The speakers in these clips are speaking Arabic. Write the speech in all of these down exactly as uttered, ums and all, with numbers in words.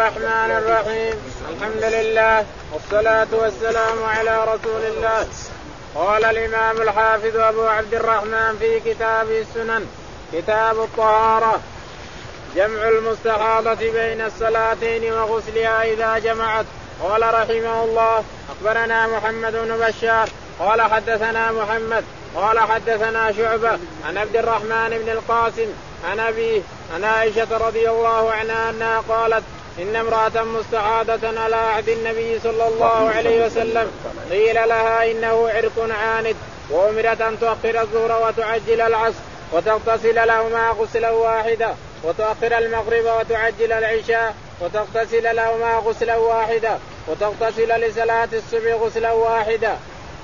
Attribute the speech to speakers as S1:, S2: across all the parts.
S1: الرحمن الرحيم. الحمد لله والصلاة والسلام على رسول الله. قال الإمام الحافظ أبو عبد الرحمن في كتابه السنن كتاب الطهارة جمع المستحاضة بين الصلاتين وغسلها إذا جمعت. قال رحمه الله أخبرنا محمد بن بشار قال حدثنا محمد قال حدثنا شعبة عن عبد الرحمن بن القاسم عن أبيه عن عائشة رضي الله عنها أنها قالت إن امرأة مستحاضة على عهد النبي صلى الله عليه وسلم قيل لها إنه عرق عاند وأمرت أن تؤخر الظهر وتعجل العصر وتغتسل لهما غسلا واحدا وتؤخر المغرب وتعجل العشاء وتغتسل لهما غسلا واحدا وتغتسل لصلاة الصبح غسلا واحدا.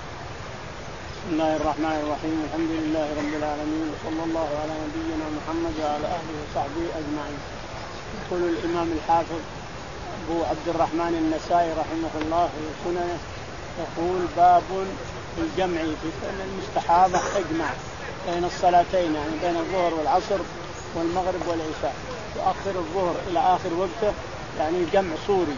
S2: بسم الله الرحمن الرحيم. الحمد لله رب العالمين وصلى الله على نبينا محمد وعلى اله وصحبه اجمعين. يقول الامام الحافظ ابو عبد الرحمن النسائي رحمه الله في سننه يقول باب الجمع في سنن المستحاضة اجمع بين الصلاتين يعني بين الظهر والعصر والمغرب والعشاء تؤخر الظهر الى اخر وقته يعني جمع صوري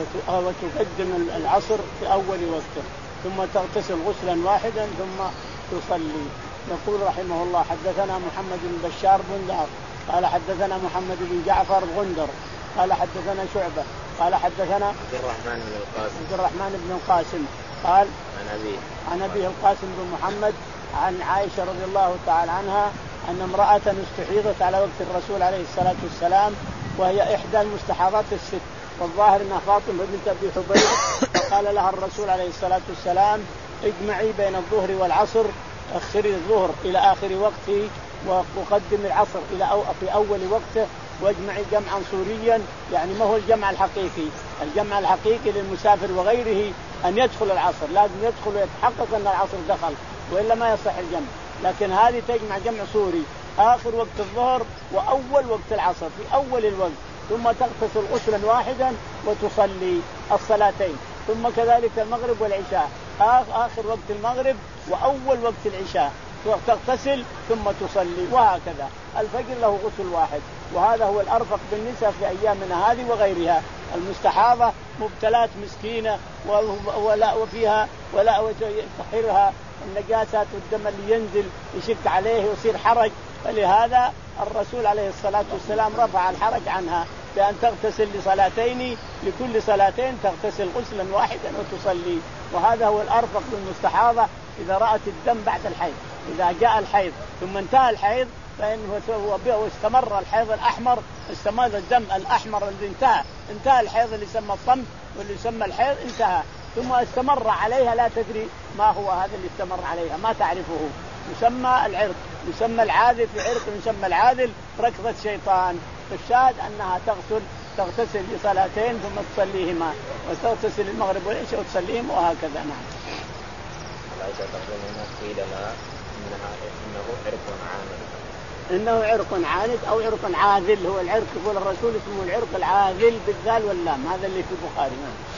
S2: وتقدم العصر في اول وقته ثم تغتسل غسلا واحدا ثم تصلي. يقول رحمه الله حدثنا محمد بن بشار بندار قال حدثنا محمد بن جعفر غندر قال حدثنا شعبة قال حدثنا
S1: عبد الرحمن بن القاسم
S2: عبد الرحمن بن القاسم قال
S1: عن أبيه
S2: عن أبيه القاسم بن محمد عن عائشة رضي الله تعالى عنها أن امرأة استحيضت على وقت الرسول عليه الصلاة والسلام وهي إحدى المستحاضات الست والظاهر أنها فاطمة بنت أبي حبيب. فقال لها الرسول عليه الصلاة والسلام اجمعي بين الظهر والعصر أخري الظهر إلى آخر وقته وقدم العصر إلى أو في أول وقته واجمعي جمعا صوريا يعني ما هو الجمع الحقيقي. الجمع الحقيقي للمسافر وغيره أن يدخل العصر لازم يدخل ويتحقق أن العصر دخل وإلا ما يصح الجمع. لكن هذه تجمع جمع صوري آخر وقت الظهر وأول وقت العصر في أول الوقت ثم تغتسل غسلا واحدا وتصلي الصلاتين ثم كذلك المغرب والعشاء آخر وقت المغرب وأول وقت العشاء تغتسل ثم تصلي وهكذا. الفجر له غسل واحد وهذا هو الأرفق بالنساء في أيامنا هذه وغيرها. المستحاضة مبتلات مسكينة ولا وفيها ولا تطهرها النجاسات والدم اللي ينزل يشك عليه ويصير حرج. فلهذا الرسول عليه الصلاة والسلام رفع الحرج عنها بأن تغتسل لصلاتين لكل صلاتين تغتسل غسلا واحدا وتصلي. وهذا هو الأرفق للمستحاضة إذا رأت الدم بعد الحيض. إذا جاء الحيض ثم انتهى الحيض فإنه واستمر الحيض الأحمر استمر الدم الأحمر الذي انتهى انتهى الحيض اللي يسمى الصمت واللي يسمى الحيض انتهى ثم استمر عليها لا تدري ما هو هذا اللي استمر عليها ما تعرفه يسمى العرق يسمى العاذل في عرق يسمى العاذل ركضة شيطان. فالشاهد أنها تغسل تغتسل لصلاتين ثم تصليهما وتغتسل المغرب والعشاء وتصليهم وهكذا. نعم.
S1: عائشة تقول هنا قيل لها إنها إنه عرق عاند
S2: إنه عرق عاند أو عرق عاذل. هو العرق يقول الرسول اسمه العرق العاذل بالذال واللام هذا اللي في البخاري.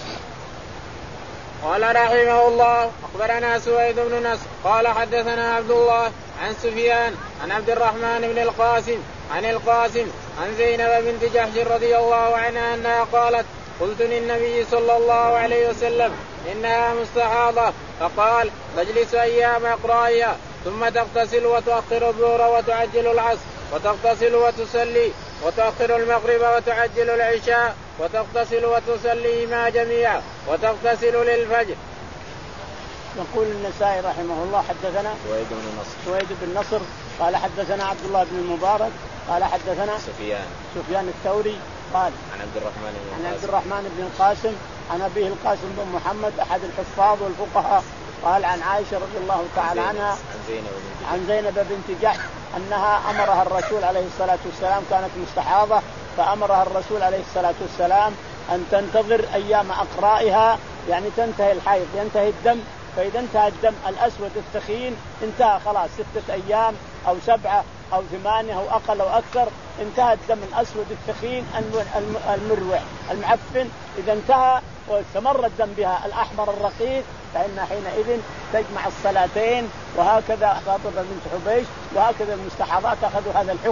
S1: قال رحمه الله أخبرنا سويد بن نصر قال حدثنا عبد الله عن سفيان عن عبد الرحمن بن القاسم عن القاسم عن زينب بنت جحش رضي الله عنها أنها قالت قلت للنبي صلى الله عليه وسلم إنها مستحاضة فقال تجلس أيام إقرائها ثم تغتسل وتؤخر الظهر وتعجل العصر وتغتسل وتصلي وتؤخر المغرب وتعجل العشاء وتغتسل وتصليهما جميعا وتغتسل للفجر.
S2: يقول النسائي رحمه الله حدثنا
S1: سويد بن نصر
S2: سويد بن نصر قال حدثنا عبد الله بن المبارك قال حدثنا
S1: سفيان
S2: سفيان الثوري قال
S1: عن عبد الرحمن بن
S2: عن عبد الرحمن بن القاسم عن أبيه القاسم بن محمد أحد الحفاظ والفقهاء قال عن عائشة رضي الله تعالى عنها عن زينب بنت جحش أنها أمرها الرسول عليه الصلاة والسلام كانت مستحاضة فأمرها الرسول عليه الصلاة والسلام أن تنتظر أيام أقرائها يعني تنتهي الحيض ينتهي الدم. فإذا انتهى الدم الأسود الثخين انتهى خلاص ستة أيام أو سبعة أو ثمانية أو أقل أو أكثر انتهى الدم الأسود الثخين المروع المعفن. إذا انتهى واستمر الدم بها الأحمر الرقيق فإن حينئذ تجمع الصلاتين. وهكذا فاطمة بنت حبيش وهكذا المستحاضات أخذوا هذا الحكم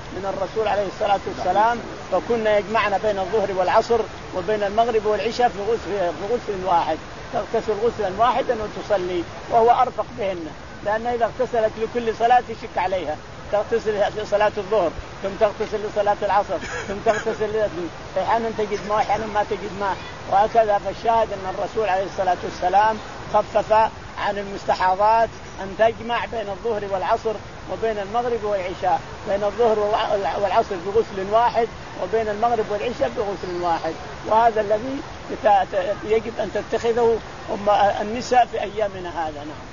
S2: من الرسول عليه الصلاة والسلام، فكنا يجمعنا بين الظهر والعصر وبين المغرب والعشاء في غسل, في غسل واحد، تغتسل غسلا واحدا وتصلي، وهو أرفق بهن، لأن إذا اغتسلت لكل صلاة يشك عليها، تغتسل لصلاة الظهر ثم تغتسل لصلاة العصر ثم تغتسل، أحيانا تجد ماء أحيانا ما تجد ماء، وهكذا. فالشاهد أن الرسول عليه الصلاة والسلام خفف عن المستحاضات أن تجمع بين الظهر والعصر وبين المغرب والعشاء، بين الظهر والعصر بغسل واحد وبين المغرب والعشاء بغسل واحد، وهذا الذي يجب أن تتخذه النساء في أيامنا هذا. نعم.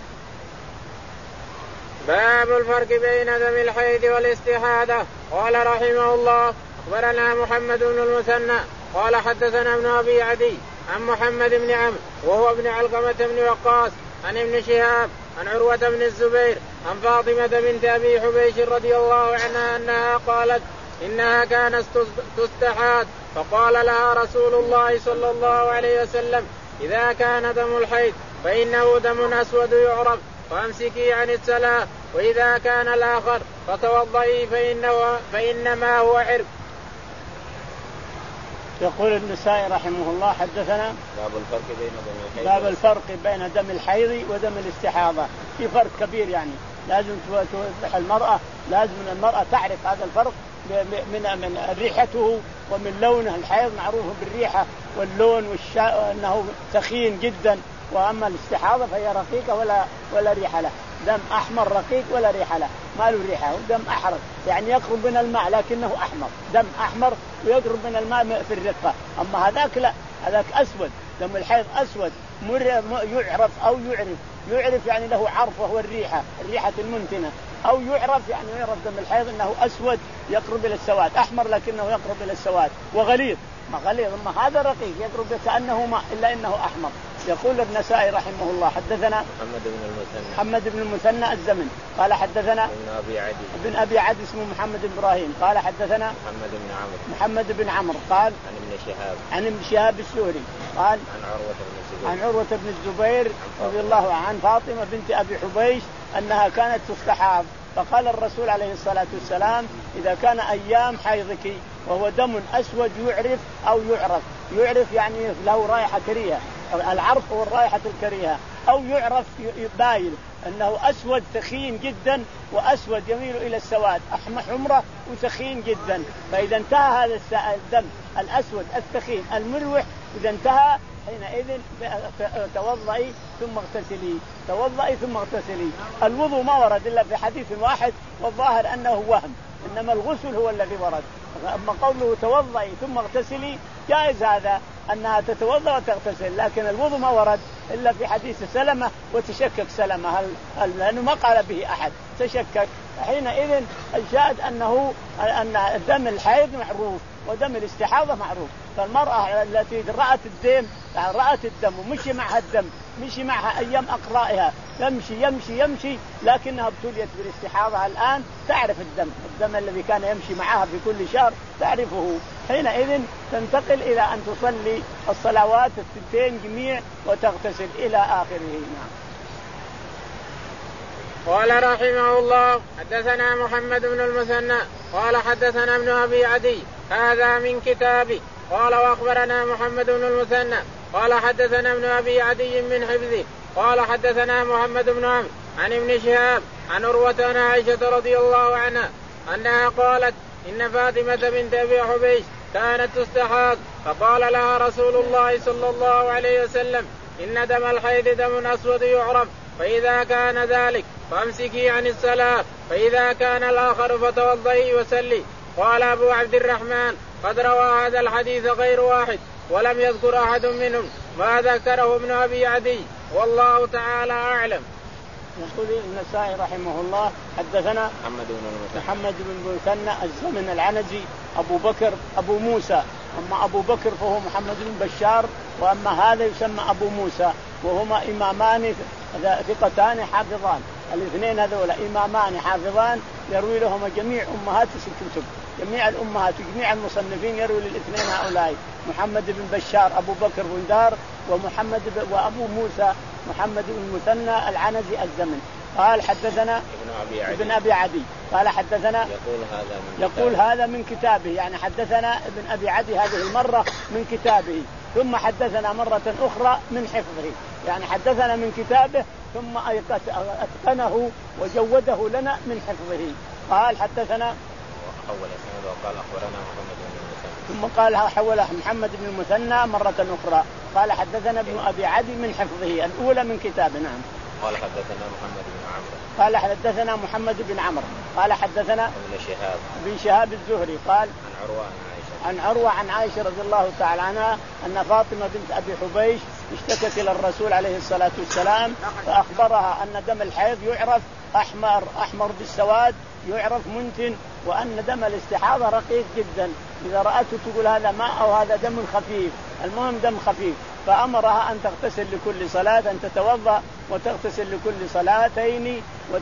S1: باب الفرق بين دم الحيض والاستحاضة. قال رحمه الله أخبرنا محمد بن المثنى قال حدثنا ابن أبي عدي عن محمد بن عمرو وهو ابن علقمة بن وقاص عن ابن شهاب عن عروة بن الزبير عن فاطمة بنت أبي حبيش رضي الله عنها أنها قالت إنها كانت تستحاض، فقال لها رسول الله صلى الله عليه وسلم إذا كان دم الحيض فإنه دم أسود يعرف فامسكي عن الصلاة، وإذا كان الآخر فتوضئي فإنه فإنما هو عرق.
S2: يقول النسائي رحمه الله حدثنا
S1: باب الفرق بين دم الحيض
S2: باب الفرق بين دم الحيض ودم الاستحاضة، في فرق كبير، يعني لازم توضح المرأة، لازم المرأة تعرف هذا الفرق من من ريحته ومن لونه. الحيض معروف بالريحة واللون والشا أنه ثخين جدا، وأما الاستحاضة فهي رقيقة ولا ولا ريحة له، دم أحمر رقيق ولا ريحة له، ما له ريحة، دم أحمر يعني يقرب من الماء لكنه أحمر، دم أحمر ويقرب من الماء في الرقة. أما هذاك لا، هذاك أسود، دم الحيض أسود يعرف أو يعرف، يعرف يعني له عرف وهو الريحة، الريحة المنتنة، أو يعرف يعني يعرف دم الحيض أنه أسود يقرب إلى السواد، أحمر لكنه يقرب إلى السواد، وغليظ ما غليظ، أما هذا رقيق يقرب كأنه ماء إلا إنه أحمر. يقول النسائي رحمه الله حدثنا
S1: محمد بن المثنى
S2: محمد بن المثنى الزمن قال حدثنا
S1: ابن أبي عدي
S2: ابن أبي عدي اسمه محمد بن إبراهيم قال حدثنا
S1: محمد بن عمرو
S2: محمد بن عمرو قال
S1: عن ابن شهاب
S2: عن ابن شهاب السوري قال
S1: عن عروة بن الزبير
S2: عن عروة بن الزبير رضي الله عنه عن فاطمة بنت أبي حبيش أنها كانت تستحاض، فقال الرسول عليه الصلاة والسلام إذا كان أيام حيضك وهو دم أسود يعرف أو يعرف، يعرف يعني له رائحة كريهة، العرف هو الرائحة الكريهة، أو يعرف باين أنه أسود ثخين جدا وأسود يميل إلى السواد، أحمر حمرة وثخين جدا. فإذا انتهى هذا الدم الأسود الثخين الملوح، إذا انتهى حينئذ توضئي ثم اغتسلي، توضئي ثم اغتسلي. الوضوء ما ورد إلا في حديث واحد والظاهر أنه وهم، إنما الغسل هو الذي ورد. أما قوله توضئي ثم اغتسلي جائز هذا أنها تتوضأ وتغتسل، لكن الوضوء ما ورد إلا في حديث سلمة، وتشكك سلمة هل, هل لأنه ما قال به أحد، تشكك. حينئذ الشاهد أنه أن دم الحيض معروف ودم الاستحاضة معروف. فالمرأة التي رأت الدم رأت الدم ومشي معها الدم، مشي معها أيام أقرائها، يمشي يمشي يمشي لكنها ابتليت بالاستحاضة الآن، تعرف الدم الدم الذي كان يمشي معها في كل شهر تعرفه، حينئذ تنتقل إلى أن تصلي الصلوات الثنتين جميع وتغتسل إلى آخره.
S1: قال رحمه الله حدثنا محمد بن المثنى قال حدثنا ابن أبي عدي هذا من كتابي. قال وأخبرنا محمد بن المثنى قال حدثنا ابن أبي عدي من حفظه قال حدثنا محمد بن عمرو عن ابن شهاب عن عروة عن عائشة رضي الله عنها أنها قالت إن فاطمة بنت أبي حبيش كانت تستحاض، فقال لها رسول الله صلى الله عليه وسلم إن دم الحيض دم أسود يعرف، فإذا كان ذلك فامسكي عن الصلاة، فإذا كان الآخر فتوضئي وسلي. قال أبو عبد الرحمن قد روى هذا الحديث غير واحد ولم يذكر أحد منهم ما ذكره ابن أبي عدي، والله تعالى أعلم.
S2: يقول النسائي رحمه الله حدثنا
S1: محمد بن المثنى
S2: محمد بن المثنى الزمن العنزي أبو بكر أبو موسى، أما أبو بكر فهو محمد بن بشار، وأما هذا يسمى أبو موسى، وهما إمامان ثقتان حافظان، الاثنين هذول إمامان حافظان يروي لهما جميع أمهات الكتب، جميع الأمهات وجميع المصنفين يروي للاثنين هؤلاء، محمد بن بشار أبو بكر بن دار، ومحمد وأبو موسى محمد بن المثنى العنزي الزمن. قال حدثنا
S1: ابن أبي عدي,
S2: ابن أبي عدي قال حدثنا
S1: يقول هذا من
S2: يقول كتابه. هذا من كتابه يعني حدثنا ابن أبي عدي هذه المرة من كتابه ثم حدثنا مرة أخرى من حفظه يعني حدثنا من كتابه ثم أتقنه وجوده لنا من حفظه. قال حدثنا
S1: حول سند وقال أخبرنا محمد بن المثنى
S2: ثم قال حول محمد بن المثنى مرة أخرى قال حدثنا ابن أبي عدي من حفظه الأولى من كتابه. نعم.
S1: قال حدثنا محمد بن عمرو
S2: قال حدثنا محمد بن عمرو قال حدثنا
S1: ابن شهاب
S2: بن شهاب الزهري قال
S1: عن عروة عن عائشة
S2: عن عروة عن عائشة رضي الله تعالى عنها أن فاطمة بنت أبي حبيش اشتكت إلى الرسول عليه الصلاة والسلام فأخبرها أن دم الحيض يعرف أحمر أحمر بالسواد يعرف منتن وأن دم الاستحاضة رقيق جدا إذا رأته تقول هذا ماء أو هذا دم خفيف المهم دم خفيف فأمرها أن تغتسل لكل صلاة أن تتوضأ وتغتسل لكل صلاتين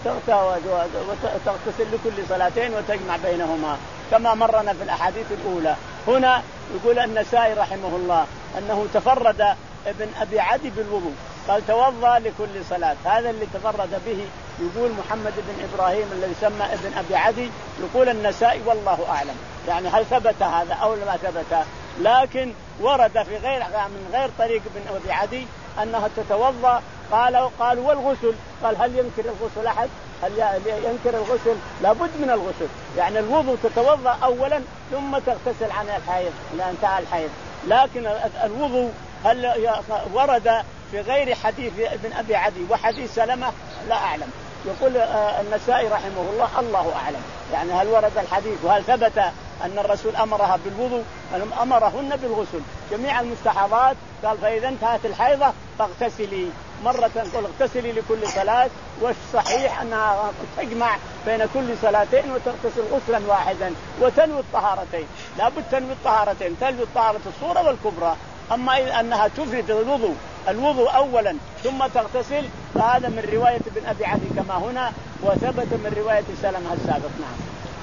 S2: وتغتسل لكل صلاتين وتجمع بينهما كما مرنا في الأحاديث الأولى. هنا يقول النسائي رحمه الله أنه تفرد ابن أبي عدي بالوضوء قال توضأ لكل صلاة هذا اللي تفرد به يقول محمد بن إبراهيم الذي سمى ابن أبي عدي يقول النسائي والله أعلم يعني هل ثبت هذا أو ما ثبت لكن ورد في غير من غير طريق ابن أبي عدي أنها تتوضأ قالوا قالوا والغسل قال هل ينكر الغسل أحد هل ينكر الغسل لابد من الغسل يعني الوضوء تتوضأ أولا ثم تغتسل عن الحيض إذا انتهى الحيض لكن الوضوء هل ورد في غير حديث ابن أبي عدي وحديث سلمة لا أعلم. يقول النسائي رحمه الله الله أعلم يعني هل ورد الحديث وهل ثبت أن الرسول أمرها بالوضوء أمرهن بالغسل جميع المستحاضات قال فإذا انتهت الحيضة فاغتسلي مرة قل اغتسلي لكل صلاة والصحيح أنها تجمع بين كل صلاتين وتغتسل غسلا واحدا وتنوي الطهارتين لابد تنوي الطهارتين تنوي الطهارة الصورة والكبرى. أما إذا أنها تفرد الوضوء الوضوء أولا ثم تغتسل فهذا من رواية ابن أبي عدي كما هنا وثبت من رواية سلمة السابق. نعم.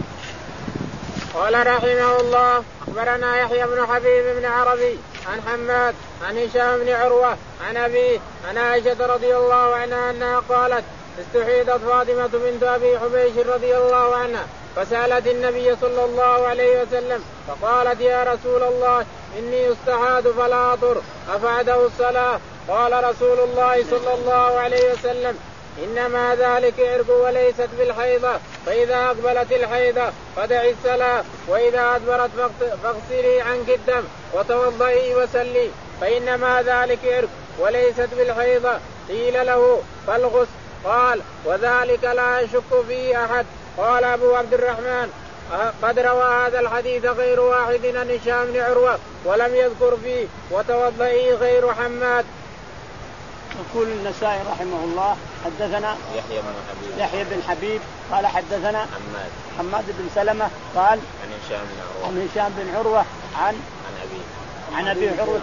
S1: قال رحمه الله أخبرنا يحيى بن حبيب بن عربي عن حماد عن هشام بن عروة عن أبيه عن عائشة رضي الله عنها أنها قالت استحيضت فاطمة بنت أبي حبيش رضي الله عنها فسألت النبي صلى الله عليه وسلم فقالت يا رسول الله إني استحاض فلا أطهر أفعده الصلاة قال رسول الله صلى الله عليه وسلم إنما ذلك عرق وليست بالحيضة فإذا أقبلت الحيضة فدعي الصلاة وإذا أدبرت فاغسلي عنك الدم وتوضئي وسلي فإنما ذلك عرق وليست بالحيضة. قيل له فالغسل قال وذلك لا يشك فيه أحد. قال أبو عبد الرحمن قد روى هذا الحديث غير واحد عن هشام بن عروة ولم يذكر فيه وتوضئي غير حماد.
S2: يقول النسائي رحمه الله حدثنا
S1: يحيى بن حبيب
S2: يحيى بن حبيب قال حدثنا
S1: حماد
S2: حماد بن سلمة قال
S1: عن هشام بن عروة
S2: عن هشام بن عروة عن
S1: عن أبي
S2: عن أبي عروة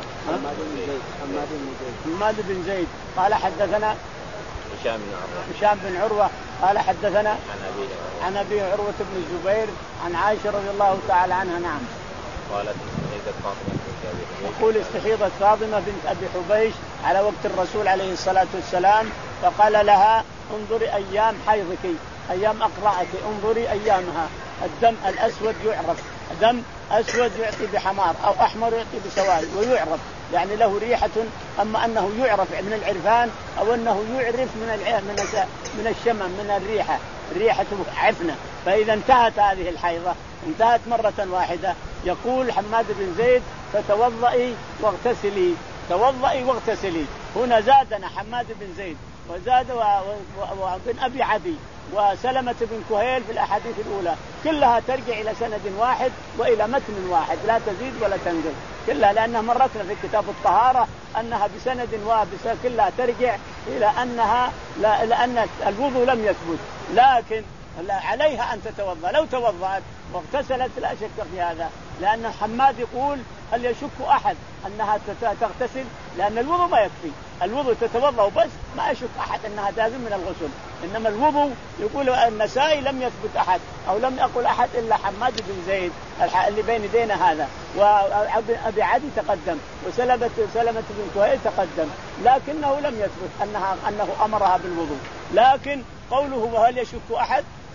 S2: حماد بن زيد قال حدثنا
S1: هشام بن عروة
S2: هشام بن عروة قال حدثنا
S1: عن أبي
S2: عن أبي عروة بن الزبير عن عائشة رضي الله تعالى عنها. نعم.
S1: قالت استحيضت فاطمة بنت أبي حبيش
S2: يقول استحيضت فاطمة بنت أبي حبيش على وقت الرسول عليه الصلاة والسلام فقال لها انظري أيام حيضك أيام أقرعك انظري أيامها الدم الأسود يعرف دم أسود يعطي بحمار أو أحمر يعطي بسواد ويعرف يعني له ريحة أما أنه يعرف من العرفان أو أنه يعرف من من من الشمم من الريحة ريحة عفنة. فإذا انتهت هذه الحيضة انتهت مرة واحدة يقول حماد بن زيد فتوضئي واغتسلي توضئي واغتسلي. هنا زادنا حماد بن زيد وزاد وابن أبي عدي وسلمة بن كهيل في الأحاديث الأولى كلها ترجع إلى سند واحد وإلى متن واحد لا تزيد ولا تنقص كلها لأنها مرتنا في كتاب الطهارة أنها بسند واحد كلها ترجع إلى أنها لا لأن الوضوء لم يثبت لكن عليها أن تتوضأ لو توضأت واغتسلت لا شك في هذا لأن حماد يقول هل يشك أحد أنها تغتسل لأن الوضوء ما يكفي الوضوء تتوضأ بس ما يشك أحد أنها لازم من الغسل إنما الوضوء يقول النسائي لم يثبت أحد أو لم يقل أحد إلا حماد بن زيد اللي بين يدينا هذا وأبي عدي تقدم وسلمة سلمة بن كهيل تقدم لكنه لم يثبت أنها أنه أمرها بالوضوء. لكن قوله وهل يشك أحد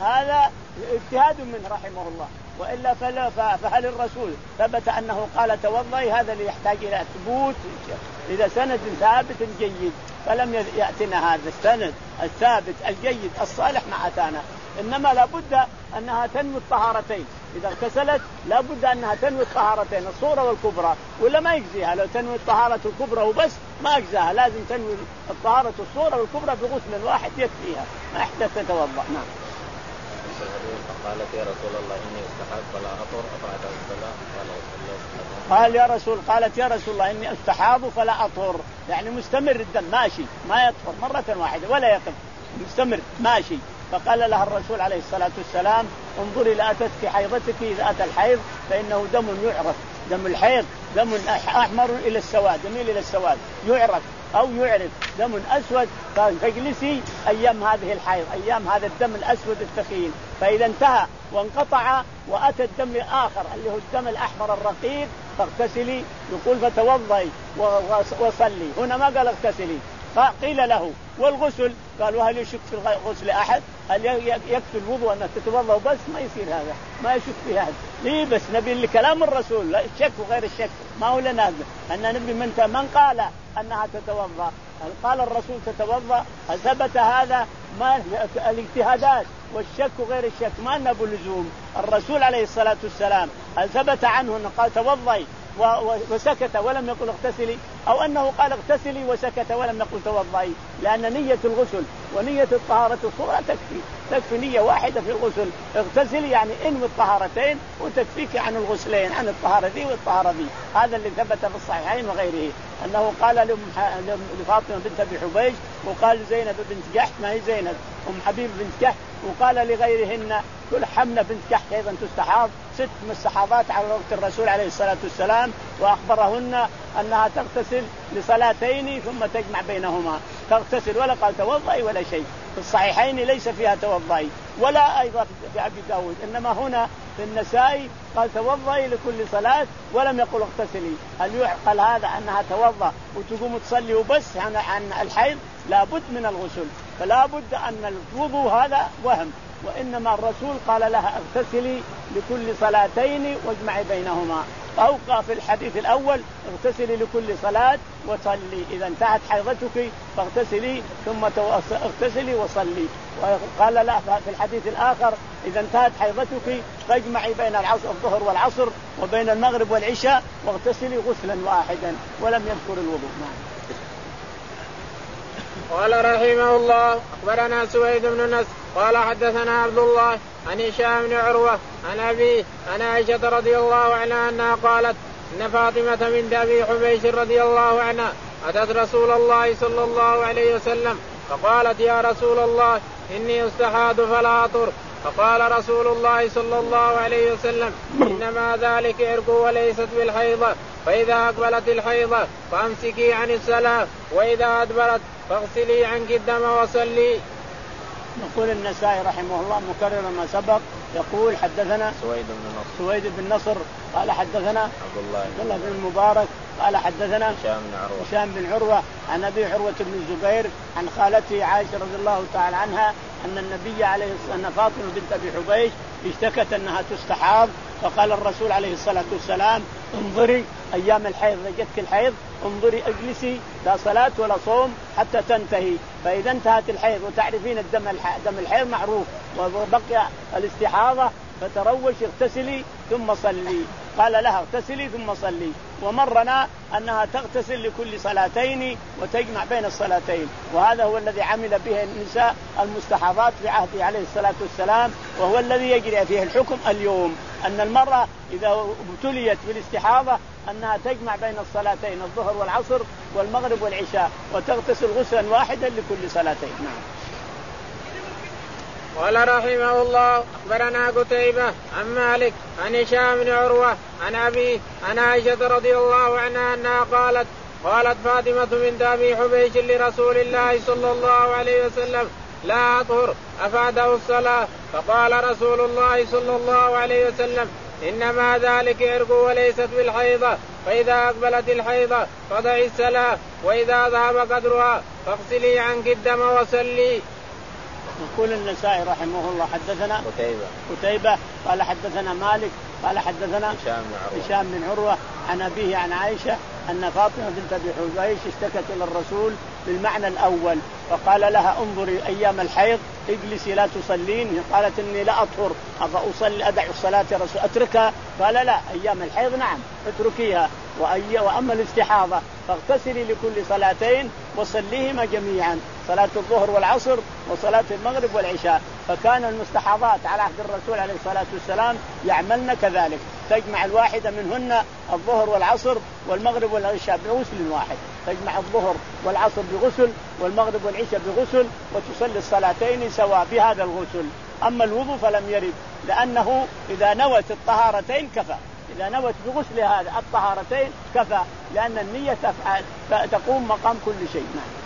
S2: هذا اجتهاد منه رحمه الله، وإلا فلا فهل الرسول ثبت أنه قال توضئي؟ هذا اللي يحتاج إلى ثبوت إذا سند ثابت جيد، فلم يأتنا هذا السند الثابت الجيد الصالح ما أتانا. إنما لابد أنها تنوي الطهارتين، إذا اغتسلت لابد أنها تنوي الطهارتين الصغرى والكبرى، ولا ما يجزيها لو تنوي الطهارة الكبرى وبس ما يجزاها، لازم تنوي الطهارة الصغرى والكبرى بغسل واحد يكفيها ما يحتاج تتوضأ. نعم.
S3: قالت يا رسول الله إني استحاض فلا أطهر أفعل الصلاة
S2: قال يا رسول قالت يا رسول الله إني استحاض فلا أطهر، يعني مستمر الدم ماشي ما يطهر مرة واحدة ولا يقف مستمر ماشي. فقال لها الرسول عليه الصلاة والسلام انظري لا أتت حيضتك، إذا أتى الحيض فإنه دم يعرف، دم الحيض دم أحمر إلى السواد يميل إلى السواد يعرف أو يعرف، دم أسود فاجلسي أيام هذه الحيض أيام هذا الدم الأسود الثخين، فإذا انتهى وانقطع وأتى الدم الآخر اللي هو الدم الأحمر الرقيق فاغتسلي، يقول فتوضئي وصلي. هنا ما قال اغتسلي، قيل له والغسل؟ قال وهل يشك في الغسل أحد؟ هل يكفي الوضوء أنك تتوضأ بس؟ ما يصير هذا، ما يشك في هذا. ليه بس نبي لكلام الرسول، لا الشك وغير الشك ما هو لنا أن نبي من من قال أنها تتوضأ، هل قال الرسول تتوضأ؟ هل ثبت هذا؟ ما الاجتهادات والشك وغير الشك ما نبو لزوم. الرسول عليه الصلاة والسلام هل ثبت عنه أنه قال توضئي وسكت ولم يقل اغتسلي، أو أنه قال اغتسلي وسكت ولم يقل توضئي؟ لأن نية الغسل ونية الطهارة الصغرى تكفي، تكفي نية واحدة في الغسل، اغتسلي يعني انوي الطهارتين وتكفيك عن الغسلين، عن الطهارة دي والطهارة دي. هذا اللي ثبت في الصحيحين وغيره، أنه قال لفاطمة بنت أبي حبيش وقال لزينب بنت جحش ما هي زينب أم حبيب بنت جحش، وقال لغيرهن كل حمنة بنت جحش أيضا تستحاض، ست مستحاضات على وقت الرسول عليه الصلاة والسلام، وأخبرهن أنها تغتسل لصلاتين ثم تجمع بينهما، تغتسل ولا قال توضئي ولا شيء. في الصحيحين ليس فيها توضئي ولا أيضا في أبي داود، إنما هنا في النسائي قال توضئي لكل صلاة ولم يقل اغتسلي. هل يعقل هذا أنها توضأ وتقوم تصلي وبس عن عن الحيض؟ لابد من الغسل، فلا بد أن الوضوء هذا وهم، وإنما الرسول قال لها اغتسلي لكل صلاتين واجمعي بينهما، أو في الحديث الأول اغتسلي لكل صلاة وصلي، إذا انتهت حيضتك فاغتسلي ثم اغتسلي وصلي. وقال لا في الحديث الآخر إذا انتهت حيضتك فاجمعي بين العصر الظهر والعصر وبين المغرب والعشاء واغتسلي غسلا واحدا، ولم يذكر الوضوء. نعم.
S1: قال رحمه الله أخبرنا سويد بن نصر قال حدثنا عبد الله عن هشام بن عروة عن أبيه عن عائشة رضي الله عنها أنها قالت إن فاطمة بنت أبي حبيش رضي الله عنها أتت رسول الله صلى الله عليه وسلم فقالت يا رسول الله إني أستحاض فلا أطهر، فقال رسول الله صلى الله عليه وسلم إنما ذلك عرق وليست بالحيضة، فإذا أقبلت الحيضة فأمسكي عن الصلاة وإذا أدبرت فاغسلي عنك الدم وصلي.
S2: يقول النسائي رحمه الله مكرر ما سبق، يقول حدثنا
S3: سويد بن نصر
S2: سويد بن نصر قال حدثنا
S3: عبد الله,
S2: عبد الله بن المبارك قال حدثنا
S3: هشام بن عروة
S2: هشام بن عروة عن أبي عروة بن الزبير عن خالته عائشة رضي الله تعالى عنها أن النبي عليه الصلاة والسلام فاطمة بنت أبي حبيش اشتكت أنها تستحاض، فقال الرسول عليه الصلاة والسلام انظري أيام الحيض جتك الحيض انظري اجلسي لا صلاة ولا صوم حتى تنتهي، فإذا انتهت الحيض وتعرفين الدم دم الحيض معروف وبقي الاستحاضة فتروش اغتسلي ثم صلي. قال لها اغتسلي ثم صلي، ومرنا أنها تغتسل لكل صلاتين وتجمع بين الصلاتين، وهذا هو الذي عمل به النساء المستحاضات في عهده عليه الصلاة والسلام، وهو الذي يجري فيه الحكم اليوم، أن المرأة إذا ابتليت بالاستحاضة أنها تجمع بين الصلاتين الظهر والعصر والمغرب والعشاء وتغتسل غسلا واحدا لكل صلاتين. نعم.
S1: قال رحمه الله أخبرنا قتيبة عن مالك عن هشام بن عروة عن أبيه عن عائشة رضي الله عنها أنها قالت قالت فاطمة بنت أبي حبيش لرسول الله صلى الله عليه وسلم لا أطهر أفاده الصلاة، فقال رسول الله صلى الله عليه وسلم إنما ذلك عرق وليست بالحيضة، فإذا أقبلت الحيضة فضعي الصلاة وإذا ذهب قدرها فاغسلي عنك الدم وصلي.
S2: يقول النسائي رحمه الله حدثنا
S3: قتيبة
S2: قتيبة قال حدثنا مالك قال حدثنا
S3: هشام بن عروة
S2: هشام بن عروة عن أبيه عن عائشة أن فاطمة بنت أبي حبيش اشتكت إلى الرسول بالمعنى الأول فقال لها انظري أيام الحيض اجلسي لا تصلين. قالت إني لا أطهر أصلي أدع الصلاة يا رسول أتركها؟ قال لا أيام الحيض نعم اتركيها وأي وأما الاستحاضة فاغتسلي لكل صلاتين وصليهما جميعا صلاة الظهر والعصر وصلاة المغرب والعشاء. فكان المستحاضات على عهد الرسول عليه الصلاة والسلام يعملن كذلك تجمع الواحدة منهن الظهر والعصر والمغرب والعشاء بغسل واحد تجمع الظهر والعصر بغسل والمغرب والعشاء بغسل وتصلي الصلاتين سواء بهذا الغسل. أما الوضوء فلم يرد لأنه إذا نوت الطهارتين كفى إذا نوت بغسل هذا الطهارتين كفى لأن النية تفعل تقوم مقام كل شيء.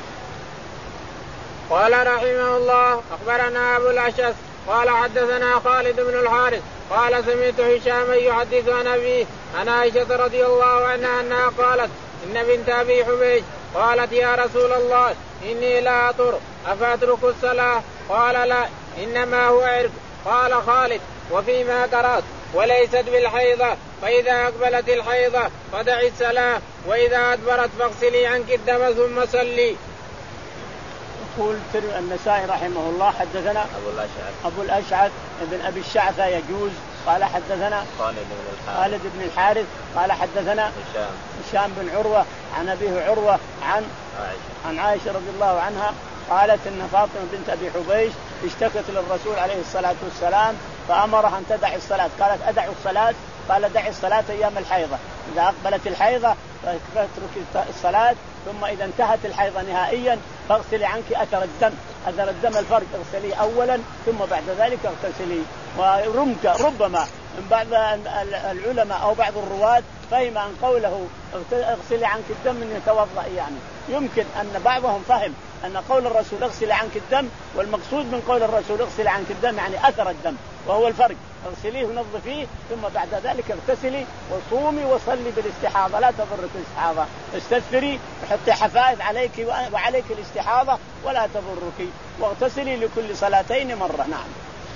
S1: قال رحمه الله أخبرنا أبو الأشعث قال حدثنا خالد بن الحارث قال سمعت هشاما يحدث عن أبيه عن عائشة رضي الله عنها أنها قالت إن بنت أبي حبيش قالت يا رسول الله إني لا أطر أفأترك الصلاة؟ قال لا إنما هو عرق. قال خالد وفيما قرأت وليست بالحيضة فإذا أقبلت الحيضة فدعي الصلاة وإذا أدبرت فاغسلي عنك الدم ثم صلي.
S2: يقول النسائي رحمه الله حدثنا
S3: أبو الأشعث
S2: أبو الأشعث ابن أبي الشعثة يجوز قال حدثنا
S3: خالد بن الحارث
S2: خالد بن الحارث قال حدثنا
S3: هشام
S2: هشام بن عروة عن أبيه عروة عن
S3: عائشة
S2: عن عائشة رضي الله عنها قالت إن فاطمة بنت أبي حبيش اشتكت للرسول عليه الصلاة والسلام فأمرها أن تدع الصلاة. قالت أدع الصلاة؟ قال دع الصلاة أيام الحيضة إذا أقبلت الحيضة فاترك الصلاة ثم إذا انتهت الحيضة نهائيا فاغسلي عنك أثر الدم أثر الدم الفرج اغسليه أولا ثم بعد ذلك اغتسلي. ورمك ربما من بعض العلماء أو بعض الرواة فهم عن قوله اغسلي عنك الدم من يتوضأ يعني يمكن أن بعضهم فهم أن قول الرسول اغسلي عنك الدم والمقصود من قول الرسول اغسلي عنك الدم يعني أثر الدم وهو الفرج اغسليه ونظفيه ثم بعد ذلك اغتسلي وصومي وصلي بالاستحاضة لا تضرك الاستحاضة استثري وحطي حفائظ عليك وعليك الاستحاضة ولا تضرك واغتسلي لكل صلاتين مرة. نعم.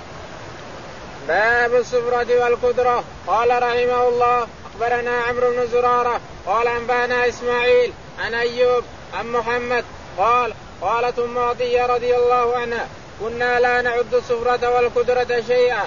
S1: باب الصفرة والقدرة. قال رحمه الله أخبرنا عمرو بن زرارة قال أنبانا إسماعيل عن أيوب عن محمد قال قالت أم عطية رضي الله عنها كنا لا نعد الصفرة والقدرة شيئا.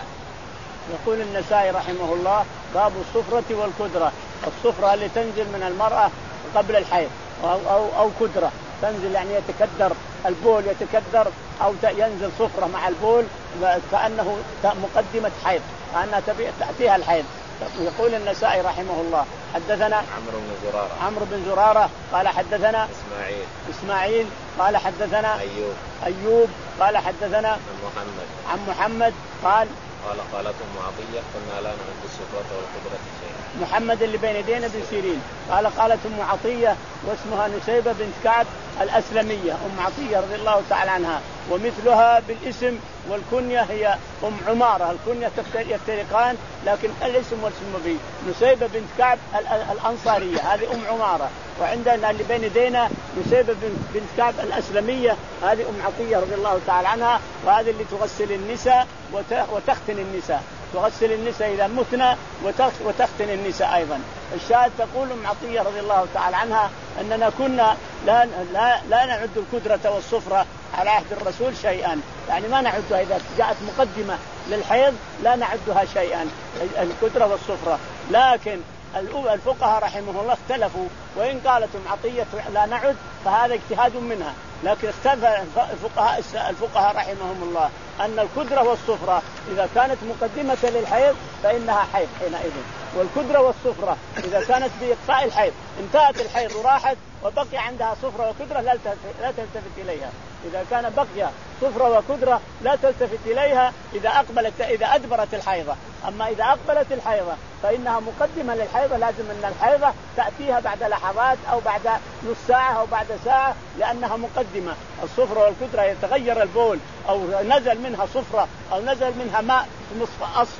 S2: يقول النسائي رحمه الله باب الصفرة والقدرة. الصفرة اللي تنزل من المرأة قبل الحيض أو, أو, أو قدرة تنزل يعني يتكدر البول يتكدر أو ينزل صفرة مع البول كأنه مقدمة حيض كأنها تأتيها الحيض. يقول النسائي رحمه الله حدثنا
S3: عمرو بن زرارة
S2: عمرو بن زرارة قال حدثنا
S3: إسماعيل
S2: إسماعيل قال حدثنا
S3: أيوب
S2: أيوب قال حدثنا
S3: عن محمد
S2: عن محمد قال
S3: قال قالت أم عطية كنا لا نعد الصفرة والقدرة شيئا.
S2: محمد اللي بين يدينا بن سيرين قال قالت أم عطية واسمها نسيبة بنت كعب الأسلمية أم عطية رضي الله تعالى عنها ومثلها بالاسم والكنية هي أم عمارة الكنية يفترقان لكن الاسم والاسم به نسيبة بنت كعب الأنصارية هذه أم عمارة وعندنا اللي بين يدينا نسيبة بنت كعب الأسلمية هذه أم عطية رضي الله تعالى عنها وهذه اللي تغسل النساء وتختن النساء تغسل النساء إذا متنا وتختن النساء أيضا. الشاهد تقول أم عطية رضي الله تعالى عنها أننا كنا لا, لا, لا نعد القدرة والصفرة على عهد الرسول شيئا يعني ما نعدها إذا جاءت مقدمة للحيض لا نعدها شيئا القدرة والصفرة. لكن الفقهاء رحمه الله اختلفوا وإن قالت أم عطية لا نعد فهذا اجتهاد منها لكن اختلف الفقهاء الفقهاء رحمهم الله أن القدرة والصفرة إذا كانت مقدمة للحيض فإنها حيض حينئذ والقدرة والصفرة إذا كانت بإقصاء الحيض انتهت الحيض وراحت وبقي عندها صفرة وقدرة لا تلتفت إليها. إذا كان بقي صفرة وقدرة لا تلتفت إليها إذا أقبلت إذا أدبرت الحيضة. أما إذا أقبلت الحيضة فإنها مقدمة للحيضة لازم أن الحيضة تأتيها بعد لحظات أو بعد نص ساعة أو بعد ساعة لأنها مقدمة. الصفرة والقدرة يتغير البول أو نزل منها صفرة أو نزل منها ماء أصفر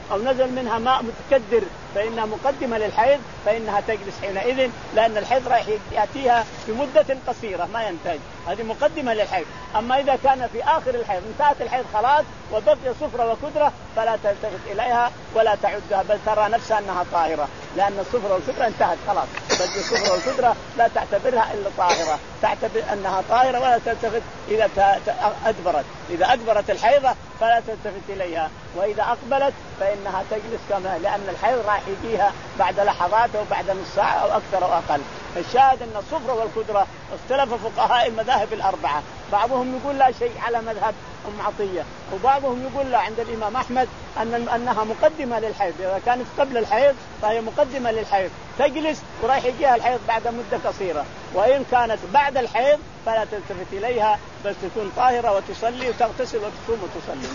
S2: أو نزل منها ماء متكدر فإنها مقدمة للحيض فإنها تجلس حينئذ، لأن الحيض راح يأتيها في مدة قصيرة ما ينتهي، هذه مقدمة للحيض. أما إذا كان في آخر الحيض انتهت الحيض خلاص وبقي صفرة وكدرة فلا تلتفت إليها ولا تعدها، بل ترى نفسها أنها طاهرة، لأن الصفرة والكدرة انتهت خلاص، بل الصفرة والكدرة لا تعتبرها إلا طاهرة، تعتبر أنها طاهرة ولا تلتفت إذا أدبرت. إذا أدبرت الحيضة فلا تلتفت إليها، وإذا أقبلت فإنها تجلس كما، لأن الحيض راح يجيها بعد لحظات أو بعد نص ساعة أو أكثر أو أقل. الشاهد أن الصفرة والكدرة اختلف فقهاء المذاهب الأربعة، بعضهم يقول لا شيء على مذهب أم عطية، وبعضهم يقول لا عند الإمام أحمد أن أنها مقدمة للحيض، إذا كانت قبل الحيض فهي مقدمة للحيض تجلس وراح يجيها الحيض بعد مدة قصيرة، وإن كانت بعد الحيض فلا تلتفت إليها بل تكون طاهرة وتصلي وتغتسل وتصوم وتصلي.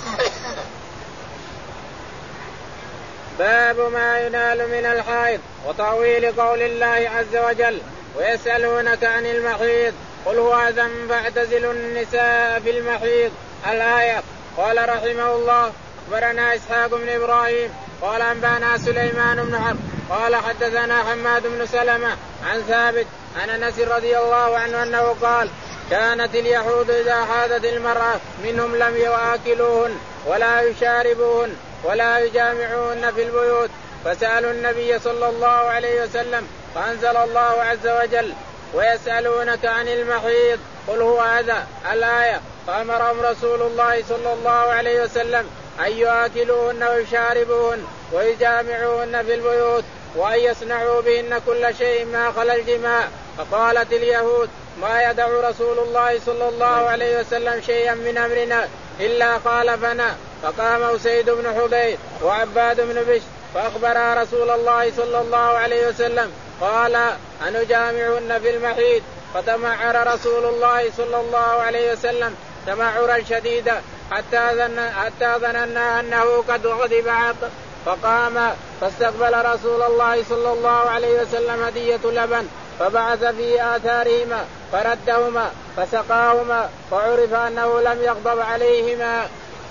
S1: باب ما ينال من الحيض وتأويل قول الله عز وجل ويسألونك عن المحيض قل هو أذى فاعتزلوا النساء في المحيض الآية. قال رحمه الله أخبرنا إسحاق بن إبراهيم قال أنبأنا سليمان بن حرب قال حدثنا حماد بن سلمة عن ثابت عن أنس رضي الله عنه أنه قال كانت اليهود إذا حاضت المرأة منهم لم يؤكلوهن ولا يشاربوهن ولا يجامعوهن في البيوت، فسألوا النبي صلى الله عليه وسلم فأنزل الله عز وجل ويسألونك عن المحيض قل هو أذى الآية، فأمرهم رسول الله صلى الله عليه وسلم أن يؤكلوهن ويشاربوهن ويجامعوهن في البيوت وأن يصنعوا بهن كل شيء ما خلا الجماع. فقالت اليهود ما يدع رسول الله صلى الله عليه وسلم شيئا من أمرنا إلا خالفنا. فقام أسيد بن حضير وعباد بن بشر فأخبر رسول الله صلى الله عليه وسلم قال أنجامعهن في المحيض، فتمعر رسول الله صلى الله عليه وسلم تمعرا شديدا حتى ظن حتى ظننا أنه قد غضب عقل، فقام فاستقبل رسول الله صلى الله عليه وسلم هدية لبن فبعث في آثارهما فردهما فسقاهما فعرف أنه لم يغضب عليهما.